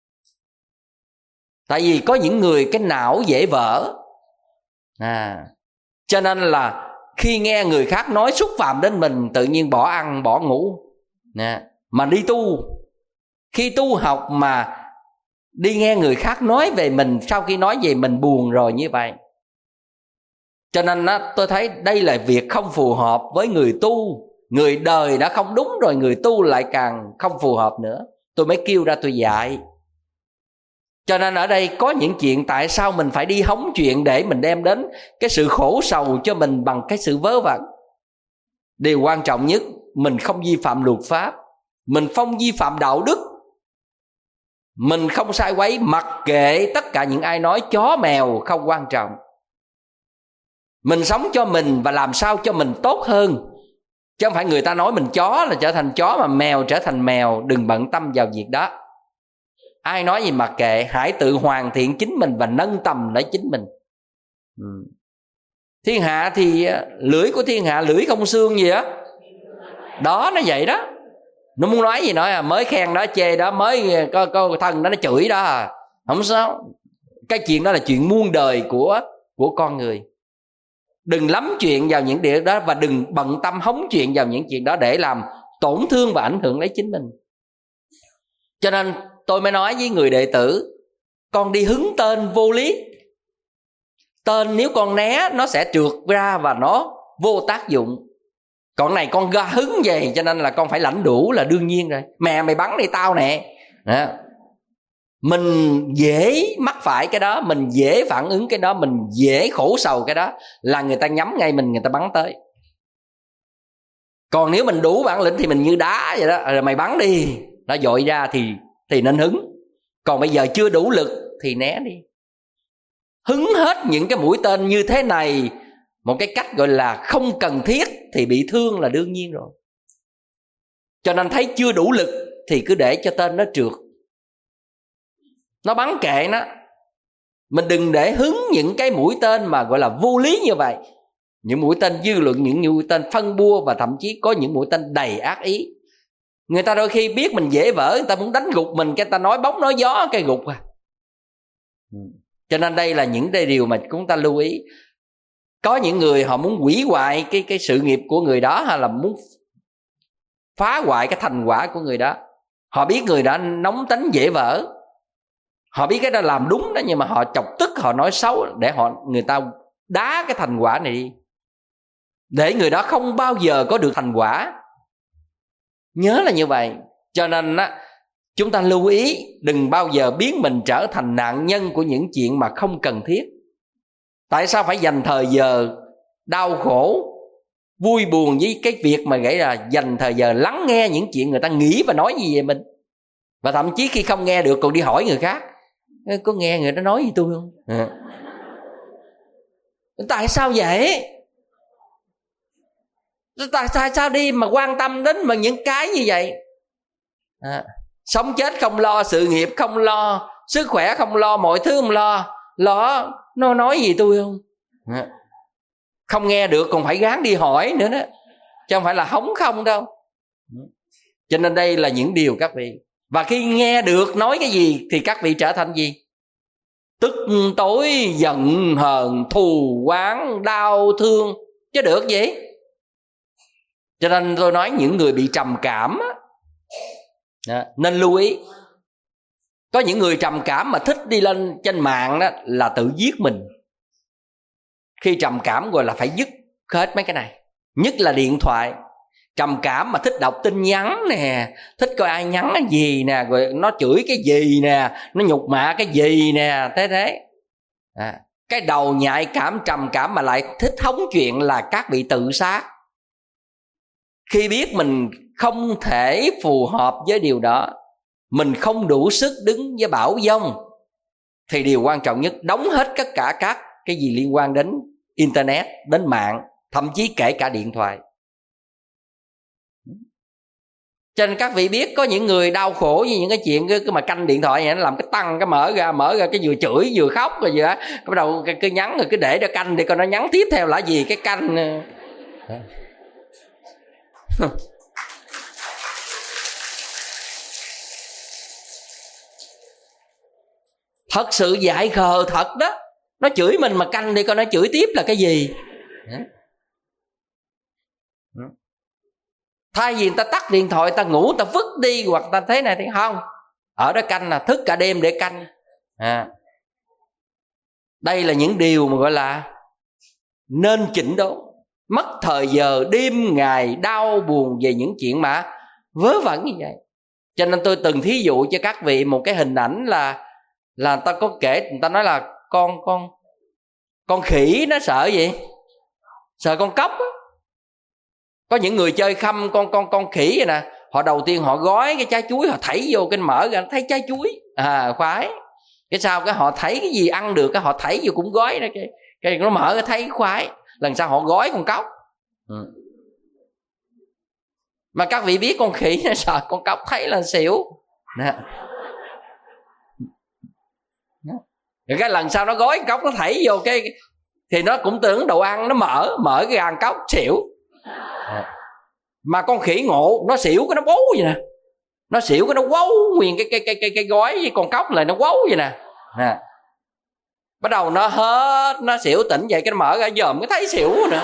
A: Tại vì có những người cái não dễ vỡ, à, cho nên là khi nghe người khác nói xúc phạm đến mình, tự nhiên bỏ ăn bỏ ngủ. Nè, mà đi tu, khi tu học mà đi nghe người khác nói về mình, sau khi nói về mình buồn rồi như vậy. Cho nên á, tôi thấy đây là việc không phù hợp với người tu. Người đời đã không đúng rồi, người tu lại càng không phù hợp nữa. Tôi mới kêu ra tôi dạy. Cho nên ở đây có những chuyện tại sao mình phải đi hóng chuyện để mình đem đến cái sự khổ sầu cho mình bằng cái sự vớ vẩn. Điều quan trọng nhất, mình không vi phạm luật pháp, mình không vi phạm đạo đức, mình không sai quấy, mặc kệ tất cả những ai nói chó mèo không quan trọng. Mình sống cho mình và làm sao cho mình tốt hơn. Chứ không phải người ta nói mình chó là trở thành chó, mà mèo trở thành mèo. Đừng bận tâm vào việc đó. Ai nói gì mặc kệ, hãy tự hoàn thiện chính mình và nâng tầm lấy chính mình. ừ. Thiên hạ thì lưỡi của thiên hạ lưỡi không xương gì á. Đó, nó vậy đó. Nó muốn nói gì nói à, mới khen đó chê đó, mới có, có thân đó nó chửi đó à. Không sao. Cái chuyện đó là chuyện muôn đời của, của con người. Đừng lắm chuyện vào những điều đó, và đừng bận tâm hóng chuyện vào những chuyện đó để làm tổn thương và ảnh hưởng lấy chính mình. Cho nên tôi mới nói với người đệ tử, con đi hứng tên vô lý. Tên nếu con né nó sẽ trượt ra và nó vô tác dụng. Còn này con ga hứng về, cho nên là con phải lãnh đủ là đương nhiên rồi. Mẹ mày bắn đi tao nè. Đó. Mình dễ mắc phải cái đó, mình dễ phản ứng cái đó, mình dễ khổ sầu cái đó, là người ta nhắm ngay mình, người ta bắn tới. Còn nếu mình đủ bản lĩnh thì mình như đá vậy đó, rồi mày bắn đi, nó dội ra thì, thì nên hứng. Còn bây giờ chưa đủ lực thì né đi. Hứng hết những cái mũi tên như thế này, một cái cách gọi là không cần thiết, thì bị thương là đương nhiên rồi. Cho nên thấy chưa đủ lực thì cứ để cho tên nó trượt, nó bắn kệ nó. Mình đừng để hứng những cái mũi tên mà gọi là vô lý như vậy. Những mũi tên dư luận, những mũi tên phân bua, và thậm chí có những mũi tên đầy ác ý. Người ta đôi khi biết mình dễ vỡ, người ta muốn đánh gục mình, cái ta nói bóng nói gió cái gục à. Cho nên đây là những cái điều mà chúng ta lưu ý. Có những người họ muốn hủy hoại cái, cái sự nghiệp của người đó, hay là muốn phá hoại cái thành quả của người đó. Họ biết người đó nóng tính dễ vỡ, họ biết cái đó làm đúng đó, nhưng mà họ chọc tức, họ nói xấu để họ người ta đá cái thành quả này đi, để người đó không bao giờ có được thành quả. Nhớ là như vậy. Cho nên á, chúng ta lưu ý đừng bao giờ biến mình trở thành nạn nhân của những chuyện mà không cần thiết. Tại sao phải dành thời giờ đau khổ, vui buồn với cái việc mà nghĩ là dành thời giờ lắng nghe những chuyện người ta nghĩ và nói gì về mình. Và thậm chí khi không nghe được còn đi hỏi người khác, có nghe người đó nói gì tôi không? À. Tại sao vậy? Tại sao, sao đi mà quan tâm đến mà những cái như vậy? À. Sống chết không lo, sự nghiệp không lo, sức khỏe không lo, mọi thứ không lo. Lo nó nói gì tôi không? À. Không nghe được còn phải gắng đi hỏi nữa đó, chứ không phải là hóng không đâu. Cho nên đây là những điều các vị. Và khi nghe được nói cái gì thì các vị trở thành gì? Tức tối, giận hờn, thù oán, đau thương, chứ được gì. Cho nên tôi nói những người bị trầm cảm á, đó, nên lưu ý. Có những người trầm cảm mà thích đi lên trên mạng đó là tự giết mình. Khi trầm cảm gọi là phải dứt hết mấy cái này, nhất là điện thoại. Trầm cảm mà thích đọc tin nhắn nè, thích coi ai nhắn cái gì nè, rồi nó chửi cái gì nè, nó nhục mạ cái gì nè, thế thế. À, cái đầu nhạy cảm trầm cảm mà lại thích hóng chuyện là các vị tự sát. Khi biết mình không thể phù hợp với điều đó, mình không đủ sức đứng với bão giông, thì điều quan trọng nhất đóng hết tất cả các cái gì liên quan đến internet, đến mạng, thậm chí kể cả điện thoại. Cho nên các vị biết có những người đau khổ với những cái chuyện cái, cái mà canh điện thoại này, nó làm cái tăng cái mở ra mở ra cái vừa chửi vừa khóc rồi vừa cái bắt đầu cứ nhắn rồi cứ để cho canh để coi nó nhắn tiếp theo là gì cái canh. Thật sự dại khờ thật đó. Nó chửi mình mà canh đi coi nó chửi tiếp là cái gì. Thay vì người ta tắt điện thoại, ta ngủ, ta vứt đi hoặc ta thế này thì không, ở đó canh là thức cả đêm để canh. à. Đây là những điều mà gọi là nên chỉnh đốn. Mất thời giờ đêm ngày đau buồn về những chuyện mà vớ vẩn như vậy. Cho nên tôi từng thí dụ cho các vị một cái hình ảnh là là người ta có kể, người ta nói là con con con khỉ nó sợ gì? Sợ con cóc á. Có những người chơi khăm con con con khỉ vậy nè, họ đầu tiên họ gói cái trái chuối, họ thảy vô cái mở ra thấy trái chuối, à khoái. Cái sau cái họ thấy cái gì ăn được cái họ thảy vô cũng gói đó, cái cái nó mở cái thấy khoái. Lần sau họ gói con cóc. ừ. Mà các vị biết con khỉ nó sợ con cóc thấy là xỉu nè. Rồi cái lần sau nó gói con cóc nó thảy vô cái thì nó cũng tưởng đồ ăn, nó mở mở cái gan cóc xỉu. Mà con khỉ ngộ, nó xỉu cái nó bấu vậy nè, nó xỉu cái nó quấu nguyên cái cái cái cái cái gói với con cóc lại nó quấu vậy nè. nè Bắt đầu nó hết, nó xỉu tỉnh vậy cái nó mở ra dòm cái thấy xỉu nữa.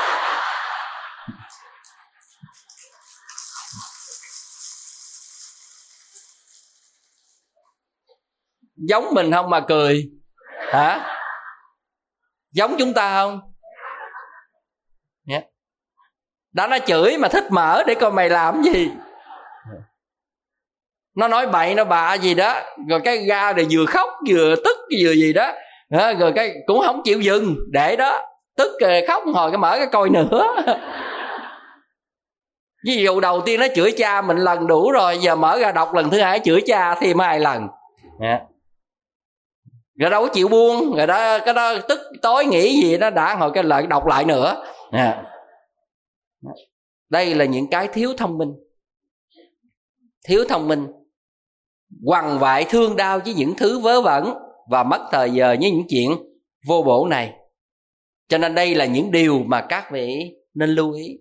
A: Giống mình không mà cười hả? Giống chúng ta không? yeah. Đã nó chửi mà thích mở để coi mày làm gì. Nó nói bậy nó bạ gì đó, rồi cái ra rồi vừa khóc vừa tức vừa gì đó, rồi cái cũng không chịu dừng để đó, tức rồi khóc hồi cái mở cái coi nữa. Ví dụ đầu tiên nó chửi cha mình lần đủ rồi, giờ mở ra đọc lần thứ hai chửi cha thêm hai lần. yeah. Rồi đâu có chịu buông, rồi đó cái đó tức tối nghĩ gì đó đã hồi cái lại đọc lại nữa. yeah. Đây là những cái thiếu thông minh. Thiếu thông minh, quằn vại thương đau với những thứ vớ vẩn và mất thời giờ với những chuyện vô bổ này. Cho nên đây là những điều mà các vị nên lưu ý.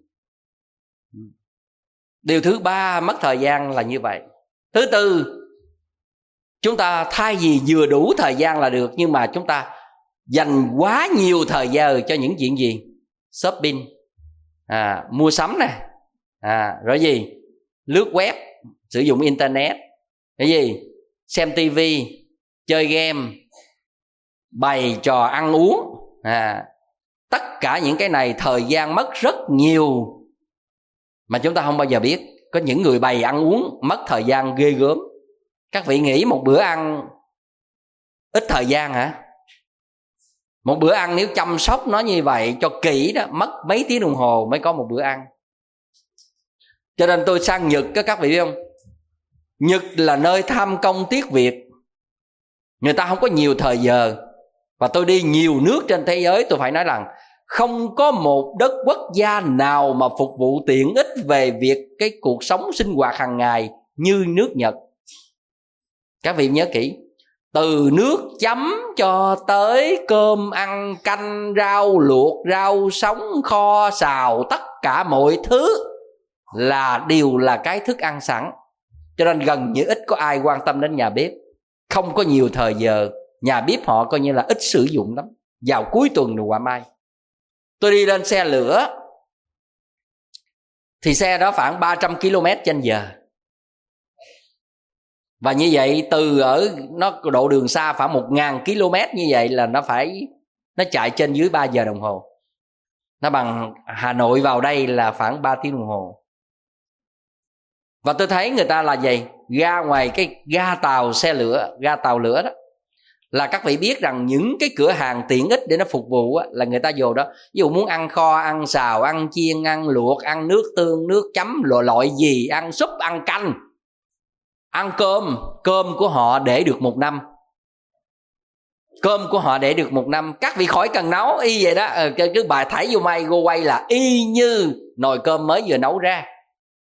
A: Điều thứ ba mất thời gian là như vậy. Thứ tư, chúng ta thay vì vừa đủ thời gian là được, nhưng mà chúng ta dành quá nhiều thời giờ cho những chuyện gì? Shopping, à, mua sắm nè, à, rồi gì? Lướt web, sử dụng internet, cái gì? Xem tivi, chơi game, bày trò ăn uống, à, tất cả những cái này thời gian mất rất nhiều mà chúng ta không bao giờ biết. Có những người bày ăn uống mất thời gian ghê gớm. Các vị nghĩ một bữa ăn ít thời gian hả? Một bữa ăn nếu chăm sóc nó như vậy cho kỹ đó, mất mấy tiếng đồng hồ mới có một bữa ăn. Cho nên tôi sang Nhật, các vị biết không? Nhật là nơi tham công tiếc việc. Người ta không có nhiều thời giờ. Và tôi đi nhiều nước trên thế giới, tôi phải nói rằng không có một đất quốc gia nào mà phục vụ tiện ích về việc cái cuộc sống sinh hoạt hàng ngày như nước Nhật. Các vị nhớ kỹ, từ nước chấm cho tới cơm ăn, canh, rau luộc, rau sống, kho, xào, tất cả mọi thứ là đều là cái thức ăn sẵn. Cho nên gần như ít có ai quan tâm đến nhà bếp. Không có nhiều thời giờ, nhà bếp họ coi như là ít sử dụng lắm. Vào cuối tuần rồi quả mai tôi đi lên xe lửa, thì xe đó khoảng ba trăm ki lô mét trên giờ. Và như vậy từ ở nó độ đường xa khoảng một nghìn ki lô mét như vậy là nó phải nó chạy trên dưới ba giờ đồng hồ. Nó bằng Hà Nội vào đây là khoảng ba tiếng đồng hồ. Và tôi thấy người ta là gì? Ra ngoài cái ga tàu xe lửa, ga tàu lửa đó, là các vị biết rằng những cái cửa hàng tiện ích để nó phục vụ á, là người ta vô đó. Ví dụ muốn ăn kho, ăn xào, ăn chiên, ăn luộc, ăn nước tương, nước chấm, loại loại gì, ăn súp, ăn canh, ăn cơm. Cơm của họ để được một năm. Cơm của họ để được một năm. Các vị khỏi cần nấu, y vậy đó. Cứ bài thảy vô may go quay là y như nồi cơm mới vừa nấu ra.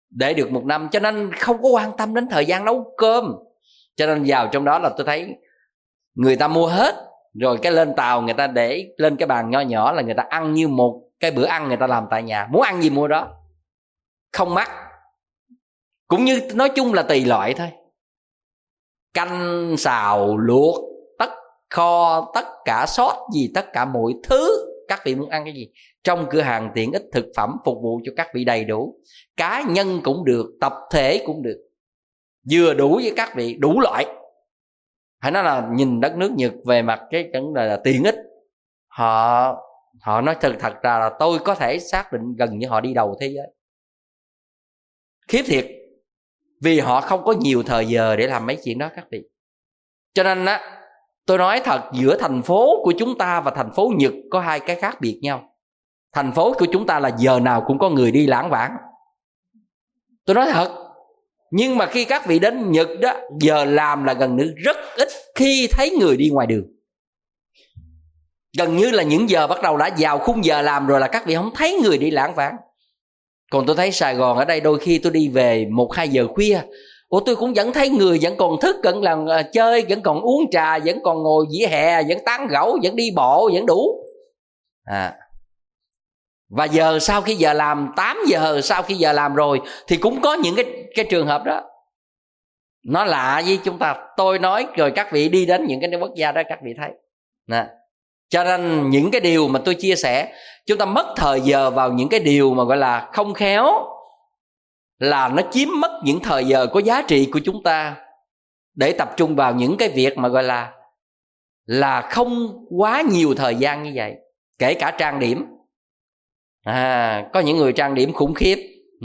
A: để được một năm, cho nên không có quan tâm đến thời gian nấu cơm. Cho nên vào trong đó là tôi thấy người ta mua hết, rồi cái lên tàu người ta để lên cái bàn nho nhỏ là người ta ăn như một cái bữa ăn người ta làm tại nhà, muốn ăn gì mua đó, không mắc. Cũng như nói chung là tùy loại thôi, canh xào luộc tất kho tất cả sốt gì, tất cả mọi thứ các vị muốn ăn cái gì, trong cửa hàng tiện ích thực phẩm phục vụ cho các vị đầy đủ. Cá nhân cũng được, tập thể cũng được, vừa đủ với các vị, đủ loại. Phải nói là nhìn đất nước Nhật về mặt cái vấn đề là tiện ích, họ họ nói thật thật ra là tôi có thể xác định gần như họ đi đầu thế giới. Khiếp thiệt. Vì họ không có nhiều thời giờ để làm mấy chuyện đó các vị. Cho nên á, tôi nói thật, giữa thành phố của chúng ta và thành phố Nhật có hai cái khác biệt nhau. Thành phố của chúng ta là giờ nào cũng có người đi lãng vãng, tôi nói thật. Nhưng mà khi các vị đến Nhật đó, giờ làm là gần như rất ít khi thấy người đi ngoài đường. Gần như là những giờ bắt đầu đã vào khung giờ làm rồi là các vị không thấy người đi lãng vãng. Còn tôi thấy Sài Gòn ở đây đôi khi tôi đi về một hai giờ khuya, ủa tôi cũng vẫn thấy người vẫn còn thức, vẫn là chơi, vẫn còn uống trà, vẫn còn ngồi vỉa hè, vẫn tán gẫu, vẫn đi bộ, vẫn đủ. À. Và giờ sau khi giờ làm, tám giờ sau khi giờ làm rồi thì cũng có những cái, cái trường hợp đó. Nó lạ với chúng ta. Tôi nói rồi các vị đi đến những cái quốc gia đó các vị thấy nè. Cho nên những cái điều mà tôi chia sẻ, chúng ta mất thời giờ vào những cái điều mà gọi là không khéo, là nó chiếm mất những thời giờ có giá trị của chúng ta để tập trung vào những cái việc mà gọi là là không quá nhiều thời gian như vậy. Kể cả trang điểm. À, có những người trang điểm khủng khiếp. Ừ.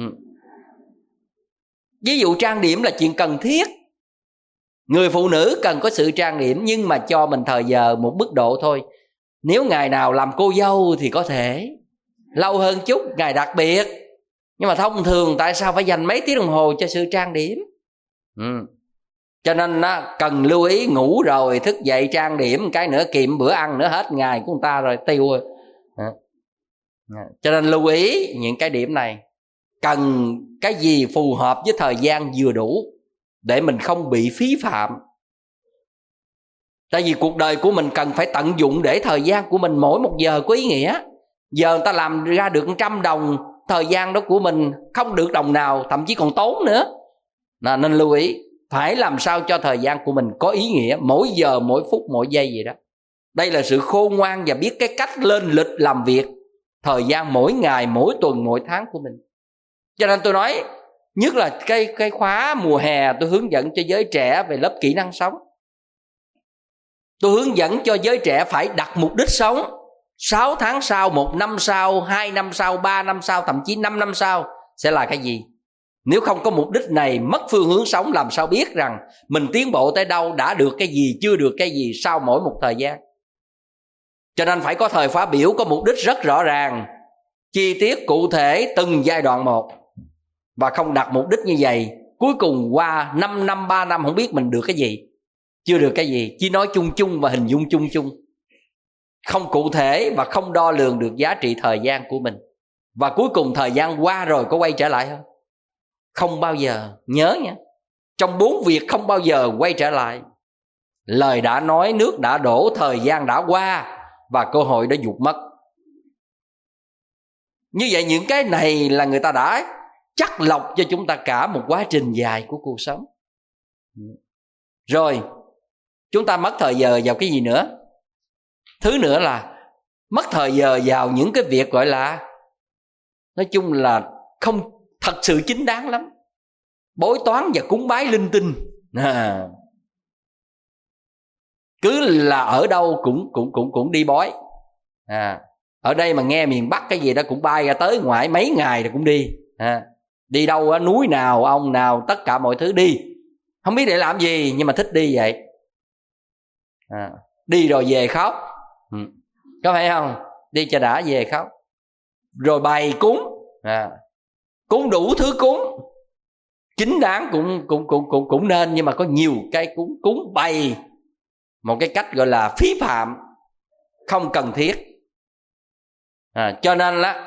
A: Ví dụ trang điểm là chuyện cần thiết. Người phụ nữ cần có sự trang điểm, nhưng mà cho mình thời giờ một mức độ thôi. Nếu ngày nào làm cô dâu thì có thể lâu hơn chút, ngày đặc biệt. Nhưng mà thông thường tại sao phải dành mấy tiếng đồng hồ cho sự trang điểm? Ừ. Cho nên á, cần lưu ý, ngủ rồi thức dậy trang điểm cái nữa, kiệm bữa ăn nữa, hết ngày của người ta rồi, tiêu rồi. À. Cho nên lưu ý những cái điểm này. Cần cái gì phù hợp với thời gian vừa đủ để mình không bị phí phạm. Tại vì cuộc đời của mình cần phải tận dụng để thời gian của mình mỗi một giờ có ý nghĩa. Giờ người ta làm ra được một trăm đồng, thời gian đó của mình không được đồng nào, thậm chí còn tốn nữa. Nên lưu ý, phải làm sao cho thời gian của mình có ý nghĩa, mỗi giờ, mỗi phút, mỗi giây vậy đó. Đây là sự khôn ngoan và biết cái cách lên lịch làm việc, thời gian mỗi ngày, mỗi tuần, mỗi tháng của mình. Cho nên tôi nói, nhất là cái, cái khóa mùa hè tôi hướng dẫn cho giới trẻ về lớp kỹ năng sống. Tôi hướng dẫn cho giới trẻ phải đặt mục đích sống. Sáu tháng sau, một năm sau, hai năm sau, ba năm sau, thậm chí năm năm sau sẽ là cái gì? Nếu không có mục đích này, mất phương hướng sống, làm sao biết rằng mình tiến bộ tới đâu, đã được cái gì, chưa được cái gì sau mỗi một thời gian. Cho nên phải có thời khóa biểu, có mục đích rất rõ ràng, chi tiết cụ thể từng giai đoạn một. Và không đặt mục đích như vậy, cuối cùng qua năm năm, ba năm không biết mình được cái gì, chưa được cái gì, chỉ nói chung chung và hình dung chung chung, không cụ thể và không đo lường được giá trị thời gian của mình. Và cuối cùng thời gian qua rồi có quay trở lại không? Không bao giờ. Nhớ nha, trong bốn việc không bao giờ quay trở lại. Lời đã nói, nước đã đổ, thời gian đã qua và cơ hội đã vụt mất. Như vậy những cái này là người ta đã chắc lọc cho chúng ta cả một quá trình dài của cuộc sống. Rồi chúng ta mất thời giờ vào cái gì nữa? Thứ nữa là mất thời giờ vào những cái việc gọi là, nói chung là không thật sự chính đáng lắm. Bói toán và cúng bái linh tinh. À, cứ là ở đâu cũng cũng cũng cũng đi bói. À, ở đây mà nghe miền Bắc cái gì đó cũng bay ra tới ngoại mấy ngày rồi cũng đi. À, đi đâu á, núi nào, ông nào, tất cả mọi thứ đi. Không biết để làm gì nhưng mà thích đi vậy. À, đi rồi về khóc. Ừ. Có phải không? Đi cho đã về khóc. Rồi bày cúng. À, cúng đủ thứ cúng. Chính đáng cũng cũng cũng cũng cũng nên, nhưng mà có nhiều cái cúng cúng bày một cái cách gọi là phí phạm, không cần thiết. À, cho nên là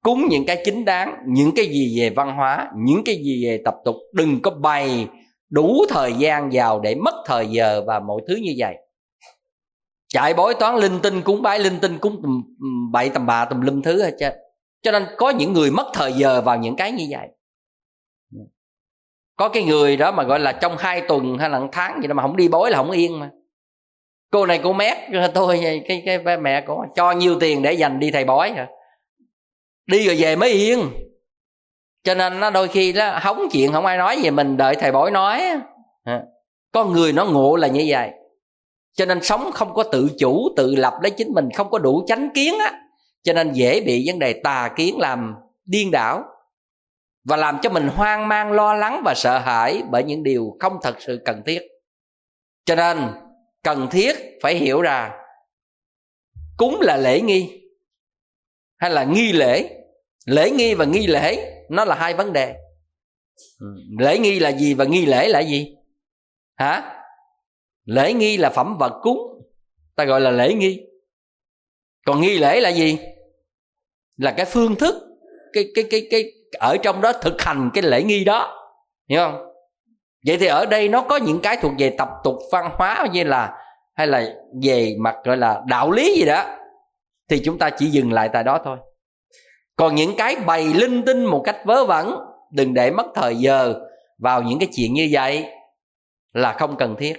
A: cúng những cái chính đáng, những cái gì về văn hóa, những cái gì về tập tục. Đừng có bày đủ thời gian vào để mất thời giờ và mọi thứ như vậy. Chạy bói toán linh tinh, cúng bái linh tinh, cúng bậy tầm bạ tùm lum thứ hết trơn. Cho nên có những người mất thời giờ vào những cái như vậy. Có cái người đó mà gọi là trong hai tuần hay là một tháng gì đó mà không đi bói là không yên mà. Cô này cô mét tôi, cái, cái mẹ cô cho nhiêu tiền để dành đi thầy bói hả? Đi rồi về mới yên. Cho nên nó đôi khi đó hóng chuyện không ai nói về mình, đợi thầy bói nói. Con người nó ngộ là như vậy. Cho nên sống không có tự chủ, tự lập lấy chính mình, không có đủ chánh kiến á, cho nên dễ bị vấn đề tà kiến làm điên đảo, và làm cho mình hoang mang, lo lắng và sợ hãi bởi những điều không thật sự cần thiết. Cho nên cần thiết phải hiểu ra cúng là lễ nghi hay là nghi lễ. Lễ nghi và nghi lễ nó là hai vấn đề. Lễ nghi là gì và nghi lễ là gì? Hả? Lễ nghi là phẩm vật cúng, ta gọi là lễ nghi. Còn nghi lễ là gì? Là cái phương thức, cái cái cái cái ở trong đó thực hành cái lễ nghi đó, hiểu không? Vậy thì ở đây nó có những cái thuộc về tập tục văn hóa như là hay là về mặt gọi là đạo lý gì đó thì chúng ta chỉ dừng lại tại đó thôi. Còn những cái bày linh tinh một cách vớ vẩn, đừng để mất thời giờ vào những cái chuyện như vậy là không cần thiết.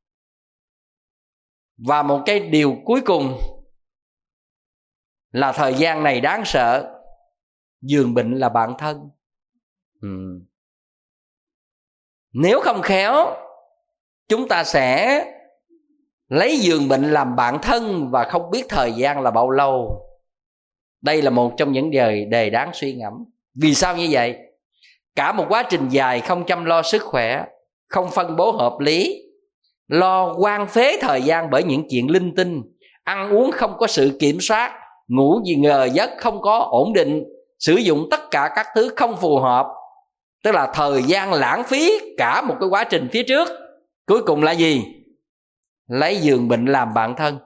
A: Và một cái điều cuối cùng là thời gian này đáng sợ. Giường bệnh là bạn thân. ừ. Nếu không khéo, chúng ta sẽ lấy giường bệnh làm bạn thân và không biết thời gian là bao lâu. Đây là một trong những đề, đề đáng suy ngẫm. Vì sao như vậy? Cả một quá trình dài không chăm lo sức khỏe, không phân bố hợp lý, lo hoang phế thời gian bởi những chuyện linh tinh, ăn uống không có sự kiểm soát, ngủ gì ngờ giấc không có ổn định, sử dụng tất cả các thứ không phù hợp, tức là thời gian lãng phí cả một cái quá trình phía trước. Cuối cùng là gì? Lấy giường bệnh làm bạn thân.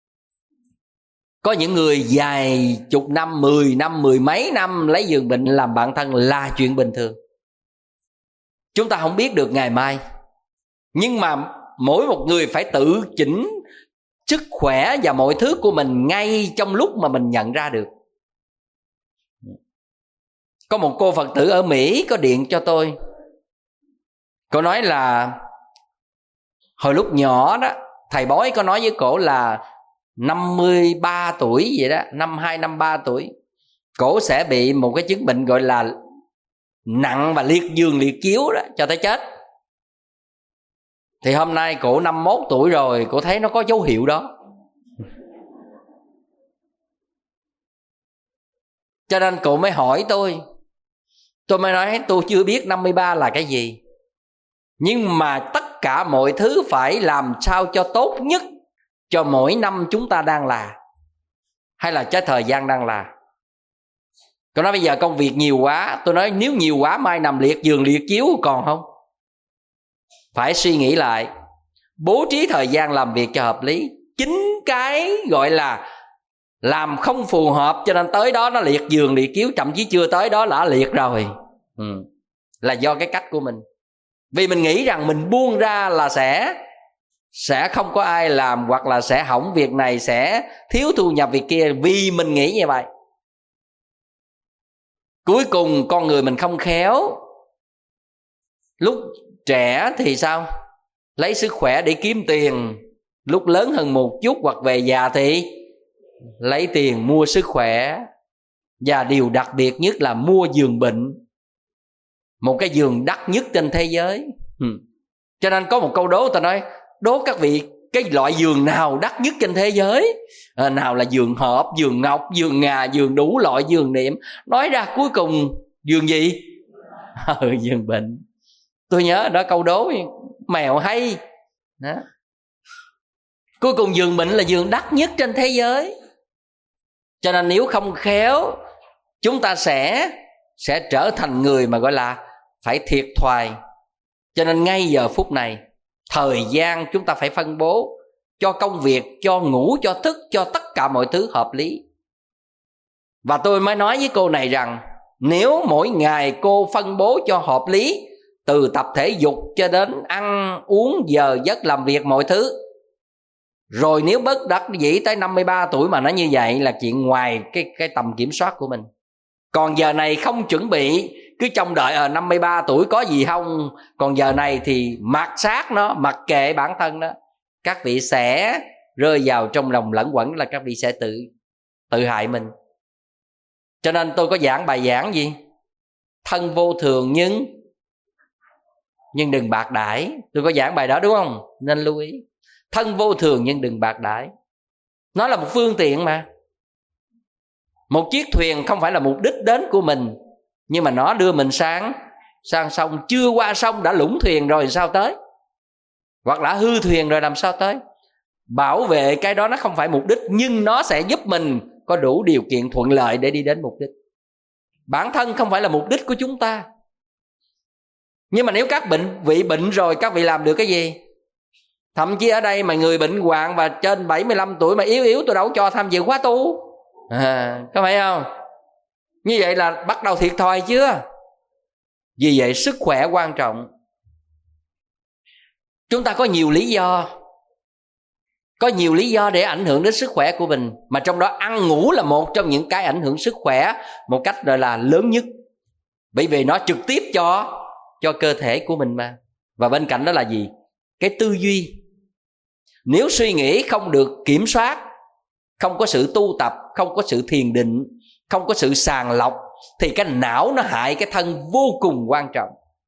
A: Có những người dài chục năm, mười năm, mười mấy năm lấy giường bệnh làm bạn thân là chuyện bình thường. Chúng ta không biết được ngày mai, nhưng mà mỗi một người phải tự chỉnh sức khỏe và mọi thứ của mình ngay trong lúc mà mình nhận ra được. Có một cô Phật tử ở Mỹ có điện cho tôi. Cô nói là hồi lúc nhỏ đó, thầy bói có nói với cổ là năm mươi ba tuổi vậy đó, năm hai, năm ba tuổi, cổ sẽ bị một cái chứng bệnh gọi là nặng và liệt giường liệt chiếu đó, cho tới chết. Thì hôm nay cổ năm mốt tuổi rồi, cổ thấy nó có dấu hiệu đó. Cho nên cổ mới hỏi tôi. Tôi mới nói tôi chưa biết năm mươi ba là cái gì, nhưng mà tất cả mọi thứ phải làm sao cho tốt nhất cho mỗi năm chúng ta đang là, hay là cái thời gian đang là. Cô nói bây giờ công việc nhiều quá. Tôi nói nếu nhiều quá mai nằm liệt giường liệt chiếu còn không? Phải suy nghĩ lại, bố trí thời gian làm việc cho hợp lý. Chính cái gọi là làm không phù hợp cho nên tới đó nó liệt giường liệt chiếu, thậm chí chưa tới đó đã liệt rồi. ừ. Là do cái cách của mình. Vì mình nghĩ rằng mình buông ra là sẽ Sẽ không có ai làm, hoặc là sẽ hỏng việc này, sẽ thiếu thu nhập việc kia. Vì mình nghĩ như vậy, cuối cùng con người mình không khéo. Lúc trẻ thì sao? Lấy sức khỏe để kiếm tiền. Lúc lớn hơn một chút hoặc về già thì lấy tiền mua sức khỏe. Và điều đặc biệt nhất là mua giường bệnh, một cái giường đắt nhất trên thế giới. ừ. Cho nên có một câu đố, ta nói đố các vị cái loại giường nào đắt nhất trên thế giới. à, Nào là giường hộp, giường ngọc, giường ngà, giường đủ loại giường niệm. Nói ra cuối cùng giường gì? ừ, giường bệnh. Tôi nhớ đó câu đố mèo hay đó. Cuối cùng giường bệnh là giường đắt nhất trên thế giới. Cho nên nếu không khéo, chúng ta sẽ Sẽ trở thành người mà gọi là phải thiệt thòi. Cho nên ngay giờ phút này, thời gian chúng ta phải phân bố cho công việc, cho ngủ, cho thức, cho tất cả mọi thứ hợp lý. Và tôi mới nói với cô này rằng nếu mỗi ngày cô phân bố cho hợp lý, từ tập thể dục cho đến ăn uống, giờ giấc làm việc, mọi thứ, rồi nếu bất đắc dĩ tới năm mươi ba tuổi mà nó như vậy là chuyện ngoài cái, cái tầm kiểm soát của mình. Còn giờ này không chuẩn bị, cứ trông đợi ở năm mươi ba tuổi có gì không, còn giờ này thì mặc xác nó, mặc kệ bản thân đó, các vị sẽ rơi vào trong lòng lẫn quẩn là các vị sẽ tự tự hại mình. Cho nên tôi có giảng bài giảng gì? Thân vô thường nhưng nhưng đừng bạc đãi. Tôi có giảng bài đó đúng không? Nên lưu ý. Thân vô thường nhưng đừng bạc đãi. Nó là một phương tiện mà. Một chiếc thuyền không phải là mục đích đến của mình, nhưng mà nó đưa mình sang sang sông. Chưa qua sông đã lũng thuyền rồi sao tới? Hoặc là hư thuyền rồi làm sao tới? Bảo vệ cái đó nó không phải mục đích, nhưng nó sẽ giúp mình có đủ điều kiện thuận lợi để đi đến mục đích. Bản thân không phải là mục đích của chúng ta. Nhưng mà nếu các bệnh vị bệnh rồi, các vị làm được cái gì? Thậm chí ở đây mà người bệnh hoạn và trên bảy mươi lăm tuổi mà yếu yếu, tôi đâu cho tham dự khóa tu à, có phải không? Như vậy là bắt đầu thiệt thòi chưa? Vì vậy sức khỏe quan trọng. Chúng ta có nhiều lý do, có nhiều lý do để ảnh hưởng đến sức khỏe của mình, mà trong đó ăn ngủ là một trong những cái ảnh hưởng sức khỏe một cách gọi là lớn nhất. Bởi vì nó trực tiếp cho cho cơ thể của mình mà. Và bên cạnh đó là gì? Cái tư duy. Nếu suy nghĩ không được kiểm soát, không có sự tu tập, không có sự thiền định, không có sự sàng lọc, thì cái não nó hại cái thân vô cùng quan trọng.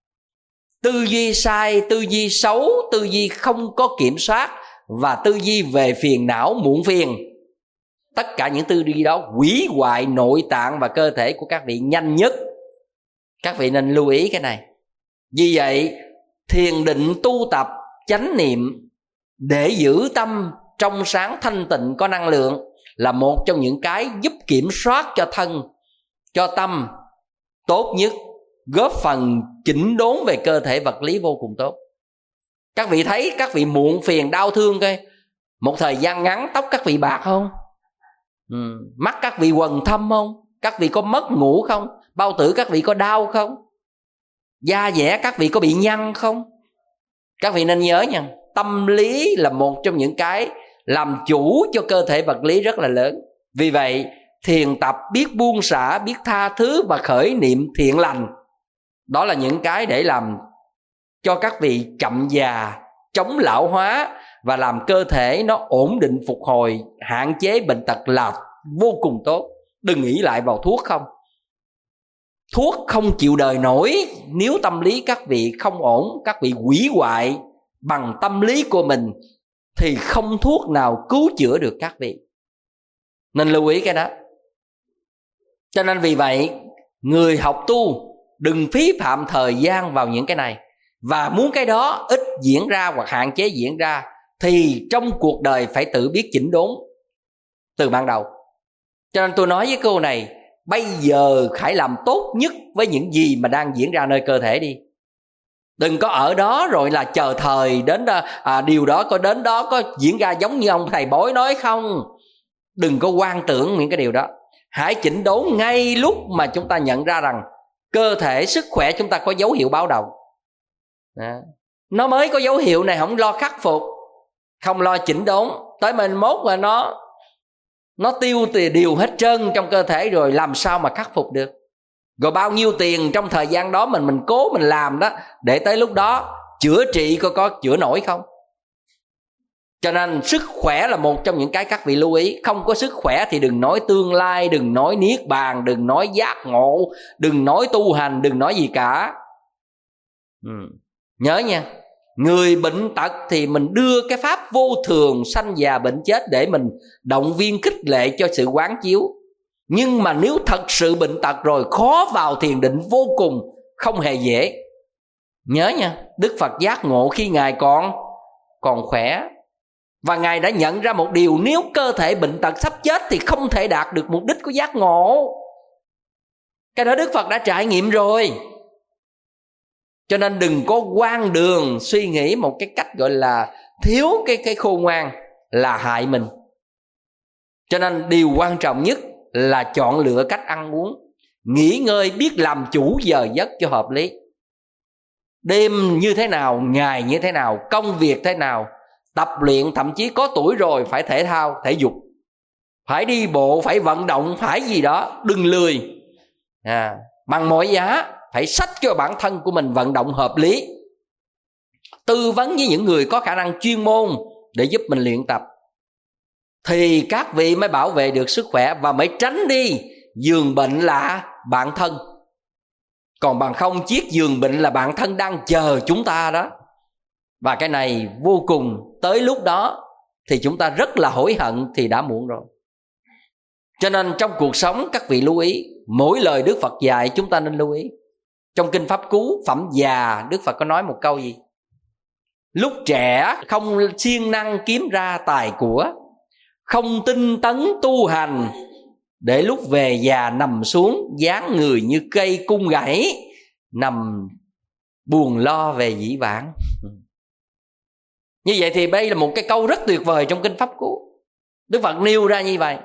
A: Tư duy sai, tư duy xấu, tư duy không có kiểm soát và tư duy về phiền não, muộn phiền, tất cả những tư duy đó hủy hoại nội tạng và cơ thể của các vị nhanh nhất. Các vị nên lưu ý cái này. Vì vậy thiền định, tu tập, chánh niệm để giữ tâm trong sáng thanh tịnh có năng lượng là một trong những cái giúp kiểm soát cho thân, cho tâm tốt nhất, góp phần chỉnh đốn về cơ thể vật lý vô cùng tốt. Các vị thấy các vị muộn phiền đau thương coi, một thời gian ngắn tóc các vị bạc không? Ừ. Mắt các vị quầng thâm không? Các vị có mất ngủ không? Bao tử các vị có đau không? Da dẻ các vị có bị nhăn không? Các vị nên nhớ nha, tâm lý là một trong những cái làm chủ cho cơ thể vật lý rất là lớn. Vì vậy thiền tập, biết buông xả, biết tha thứ và khởi niệm thiện lành, đó là những cái để làm cho các vị chậm già, chống lão hóa và làm cơ thể nó ổn định phục hồi, hạn chế bệnh tật là vô cùng tốt. Đừng nghĩ lại vào thuốc không. Thuốc không chịu đời nổi. Nếu tâm lý các vị không ổn, các vị hủy hoại bằng tâm lý của mình, thì không thuốc nào cứu chữa được các vị. Nên lưu ý cái đó. Cho nên vì vậy người học tu đừng phí phạm thời gian vào những cái này. Và muốn cái đó ít diễn ra hoặc hạn chế diễn ra, thì trong cuộc đời phải tự biết chỉnh đốn từ ban đầu. Cho nên tôi nói với cô này, bây giờ hãy làm tốt nhất với những gì mà đang diễn ra nơi cơ thể đi. Đừng có ở đó rồi là chờ thời đến à, điều đó có đến đó có diễn ra giống như ông thầy bói nói không. Đừng có quan tưởng những cái điều đó. Hãy chỉnh đốn ngay lúc mà chúng ta nhận ra rằng cơ thể, sức khỏe chúng ta có dấu hiệu báo động. Đó. Nó mới có dấu hiệu này, không lo khắc phục, không lo chỉnh đốn, tới mình mốt là nó Nó tiêu tì điều hết trơn trong cơ thể rồi, làm sao mà khắc phục được. Rồi bao nhiêu tiền trong thời gian đó mình mình cố mình làm đó, để tới lúc đó chữa trị coi có chữa nổi không. Cho nên sức khỏe là một trong những cái các vị lưu ý. Không có sức khỏe thì đừng nói tương lai, đừng nói niết bàn, đừng nói giác ngộ, đừng nói tu hành, đừng nói gì cả. ừ. Nhớ nha, người bệnh tật thì mình đưa cái pháp vô thường sanh già bệnh chết để mình động viên khích lệ cho sự quán chiếu. Nhưng mà nếu thật sự bệnh tật rồi, khó vào thiền định vô cùng, không hề dễ. Nhớ nha, Đức Phật giác ngộ khi Ngài còn còn khỏe. Và Ngài đã nhận ra một điều, nếu cơ thể bệnh tật sắp chết thì không thể đạt được mục đích của giác ngộ. Cái đó Đức Phật đã trải nghiệm rồi. Cho nên đừng có quan đường suy nghĩ một cái cách gọi là thiếu cái, cái khôn ngoan là hại mình. Cho nên điều quan trọng nhất là chọn lựa cách ăn uống, nghỉ ngơi biết làm chủ giờ giấc cho hợp lý. Đêm như thế nào, ngày như thế nào, công việc thế nào, tập luyện, thậm chí có tuổi rồi phải thể thao, thể dục, phải đi bộ, phải vận động, phải gì đó, đừng lười. À, bằng mọi giá phải xách cho bản thân của mình vận động hợp lý, tư vấn với những người có khả năng chuyên môn để giúp mình luyện tập, thì các vị mới bảo vệ được sức khỏe và mới tránh đi giường bệnh là bạn thân. Còn bằng không, chiếc giường bệnh là bạn thân đang chờ chúng ta đó. Và cái này vô cùng, tới lúc đó thì chúng ta rất là hối hận thì đã muộn rồi. Cho nên trong cuộc sống các vị lưu ý, mỗi lời Đức Phật dạy chúng ta nên lưu ý. Trong Kinh Pháp Cú Phẩm Già, Đức Phật có nói một câu gì? Lúc trẻ không siêng năng kiếm ra tài của, không tinh tấn tu hành, để lúc về già nằm xuống dáng người như cây cung gãy, nằm buồn lo về dĩ vãng. Như vậy thì đây là một cái câu rất tuyệt vời trong Kinh Pháp Cú. Đức Phật nêu ra như vậy.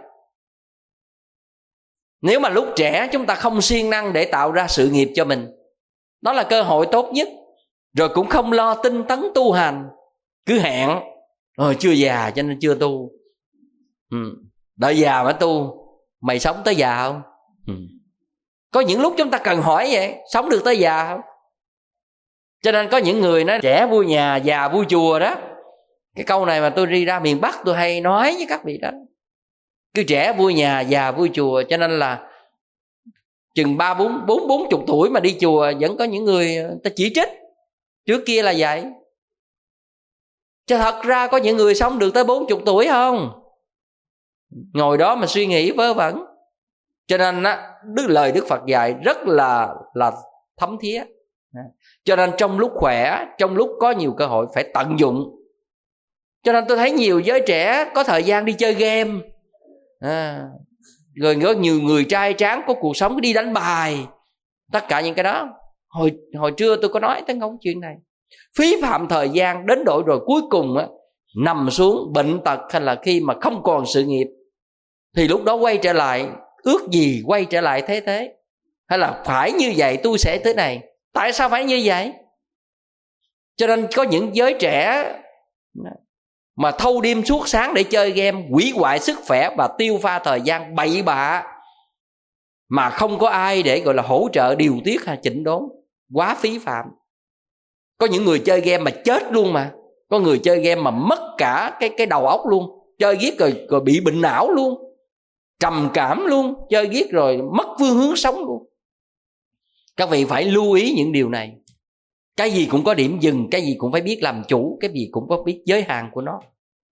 A: Nếu mà lúc trẻ chúng ta không siêng năng để tạo ra sự nghiệp cho mình, đó là cơ hội tốt nhất. Rồi cũng không lo tinh tấn tu hành, cứ hẹn rồi chưa già cho nên chưa tu. ừ. Đợi già mới tu. Mày sống tới già không? ừ. Có những lúc chúng ta cần hỏi vậy, sống được tới già không? Cho nên có những người nói trẻ vui nhà, già vui chùa đó. Cái câu này mà tôi đi ra miền Bắc tôi hay nói với các vị đó. Cứ trẻ vui nhà, già vui chùa. Cho nên là chừng ba bốn bốn bốn chục tuổi mà đi chùa vẫn có những người ta chỉ trích. Trước kia là vậy. Chứ thật ra có những người sống được tới bốn chục tuổi không? Ngồi đó mà suy nghĩ vớ vẩn. Cho nên á, đức lời Đức Phật dạy rất là là thấm thía. Cho nên trong lúc khỏe, trong lúc có nhiều cơ hội phải tận dụng. Cho nên tôi thấy nhiều giới trẻ có thời gian đi chơi game, à, rồi có nhiều người trai tráng có cuộc sống đi đánh bài. Tất cả những cái đó Hồi, hồi trưa tôi có nói tới ngóng chuyện này. Phí phạm thời gian đến độ rồi cuối cùng á, nằm xuống bệnh tật hay là khi mà không còn sự nghiệp, thì lúc đó quay trở lại, ước gì quay trở lại thế thế, hay là phải như vậy tôi sẽ thế này. Tại sao phải như vậy? Cho nên có những giới trẻ mà thâu đêm suốt sáng để chơi game, hủy hoại sức khỏe và tiêu pha thời gian bậy bạ, mà không có ai để gọi là hỗ trợ điều tiết hay chỉnh đốn, quá phí phạm. Có những người chơi game mà chết luôn mà. Có người chơi game mà mất cả cái, cái đầu óc luôn. Chơi ghét rồi, rồi bị bệnh não luôn, trầm cảm luôn, chơi ghét rồi mất phương hướng sống luôn. Các vị phải lưu ý những điều này. Cái gì cũng có điểm dừng, cái gì cũng phải biết làm chủ, cái gì cũng có biết giới hạn của nó.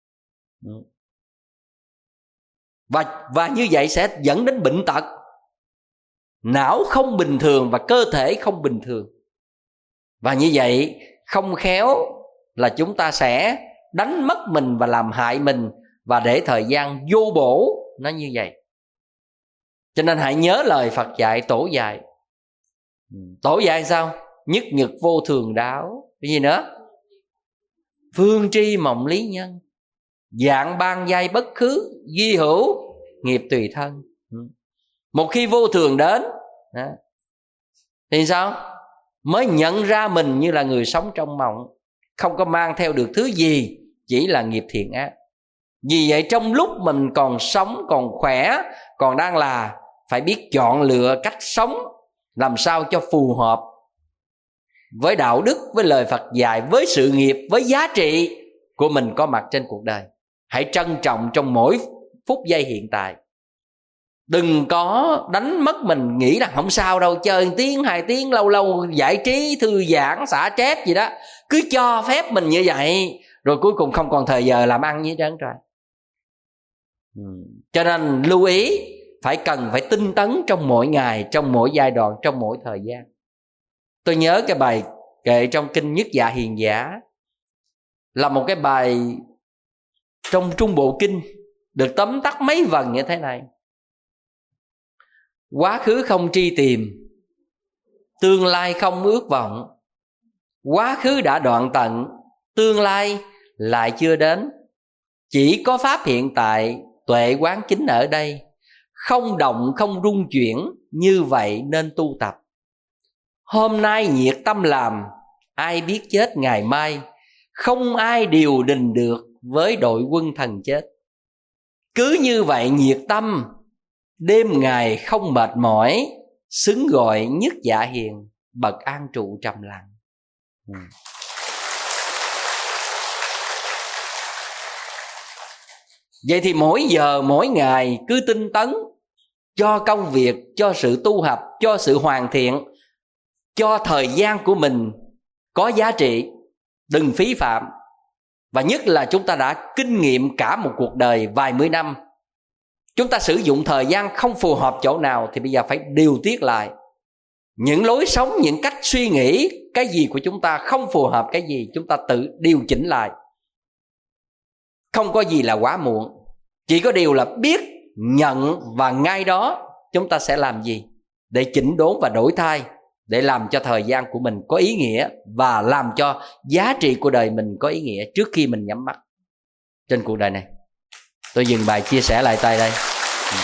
A: Và, và như vậy sẽ dẫn đến bệnh tật. Não không bình thường và cơ thể không bình thường. Và như vậy không khéo là chúng ta sẽ đánh mất mình và làm hại mình, và để thời gian vô bổ nó như vậy. Cho nên hãy nhớ lời Phật dạy, tổ dạy. Tổ dạy sao? Nhất nhật vô thường đáo. Cái gì nữa? Phương tri mộng lý nhân, dạng ban giai bất khứ, duy hữu nghiệp tùy thân. Một khi vô thường đến đó, thì sao? Mới nhận ra mình như là người sống trong mộng, không có mang theo được thứ gì, chỉ là nghiệp thiện ác. Vì vậy trong lúc mình còn sống, còn khỏe, còn đang là, phải biết chọn lựa cách sống làm sao cho phù hợp với đạo đức, với lời Phật dạy, với sự nghiệp, với giá trị của mình có mặt trên cuộc đời. Hãy trân trọng trong mỗi phút giây hiện tại. Đừng có đánh mất mình, nghĩ là không sao đâu, chơi một tiếng, hai tiếng, lâu lâu giải trí, thư giãn, xả stress gì đó. Cứ cho phép mình như vậy, rồi cuối cùng không còn thời giờ làm ăn như trơn trời. Cho nên lưu ý, phải cần phải tinh tấn trong mỗi ngày, trong mỗi giai đoạn, trong mỗi thời gian. Tôi nhớ cái bài kệ trong Kinh Nhất Dạ Hiền Giả, là một cái bài trong Trung Bộ Kinh, được tóm tắt mấy vần như thế này: quá khứ không tri tìm, tương lai không ước vọng. Quá khứ đã đoạn tận, tương lai lại chưa đến. Chỉ có pháp hiện tại, tuệ quán chính ở đây. không động không rung chuyển, như vậy nên tu tập. Hôm nay nhiệt tâm làm, ai biết chết ngày mai, không ai điều đình được với đội quân thần chết. Cứ như vậy nhiệt tâm, đêm ngày không mệt mỏi, xứng gọi nhất dạ hiền, bậc an trụ trầm lặng. ừ. Vậy thì mỗi giờ mỗi ngày cứ tinh tấn cho công việc, cho sự tu học, cho sự hoàn thiện, cho thời gian của mình có giá trị, đừng phí phạm. Và nhất là chúng ta đã kinh nghiệm cả một cuộc đời vài mươi năm, chúng ta sử dụng thời gian không phù hợp chỗ nào thì bây giờ phải điều tiết lại. Những lối sống, những cách suy nghĩ, cái gì của chúng ta không phù hợp, cái gì chúng ta tự điều chỉnh lại. Không có gì là quá muộn, chỉ có điều là biết nhận và ngay đó chúng ta sẽ làm gì để chỉnh đốn và đổi thay, để làm cho thời gian của mình có ý nghĩa và làm cho giá trị của đời mình có ý nghĩa trước khi mình nhắm mắt trên cuộc đời này. Tôi dừng bài chia sẻ lại tại đây.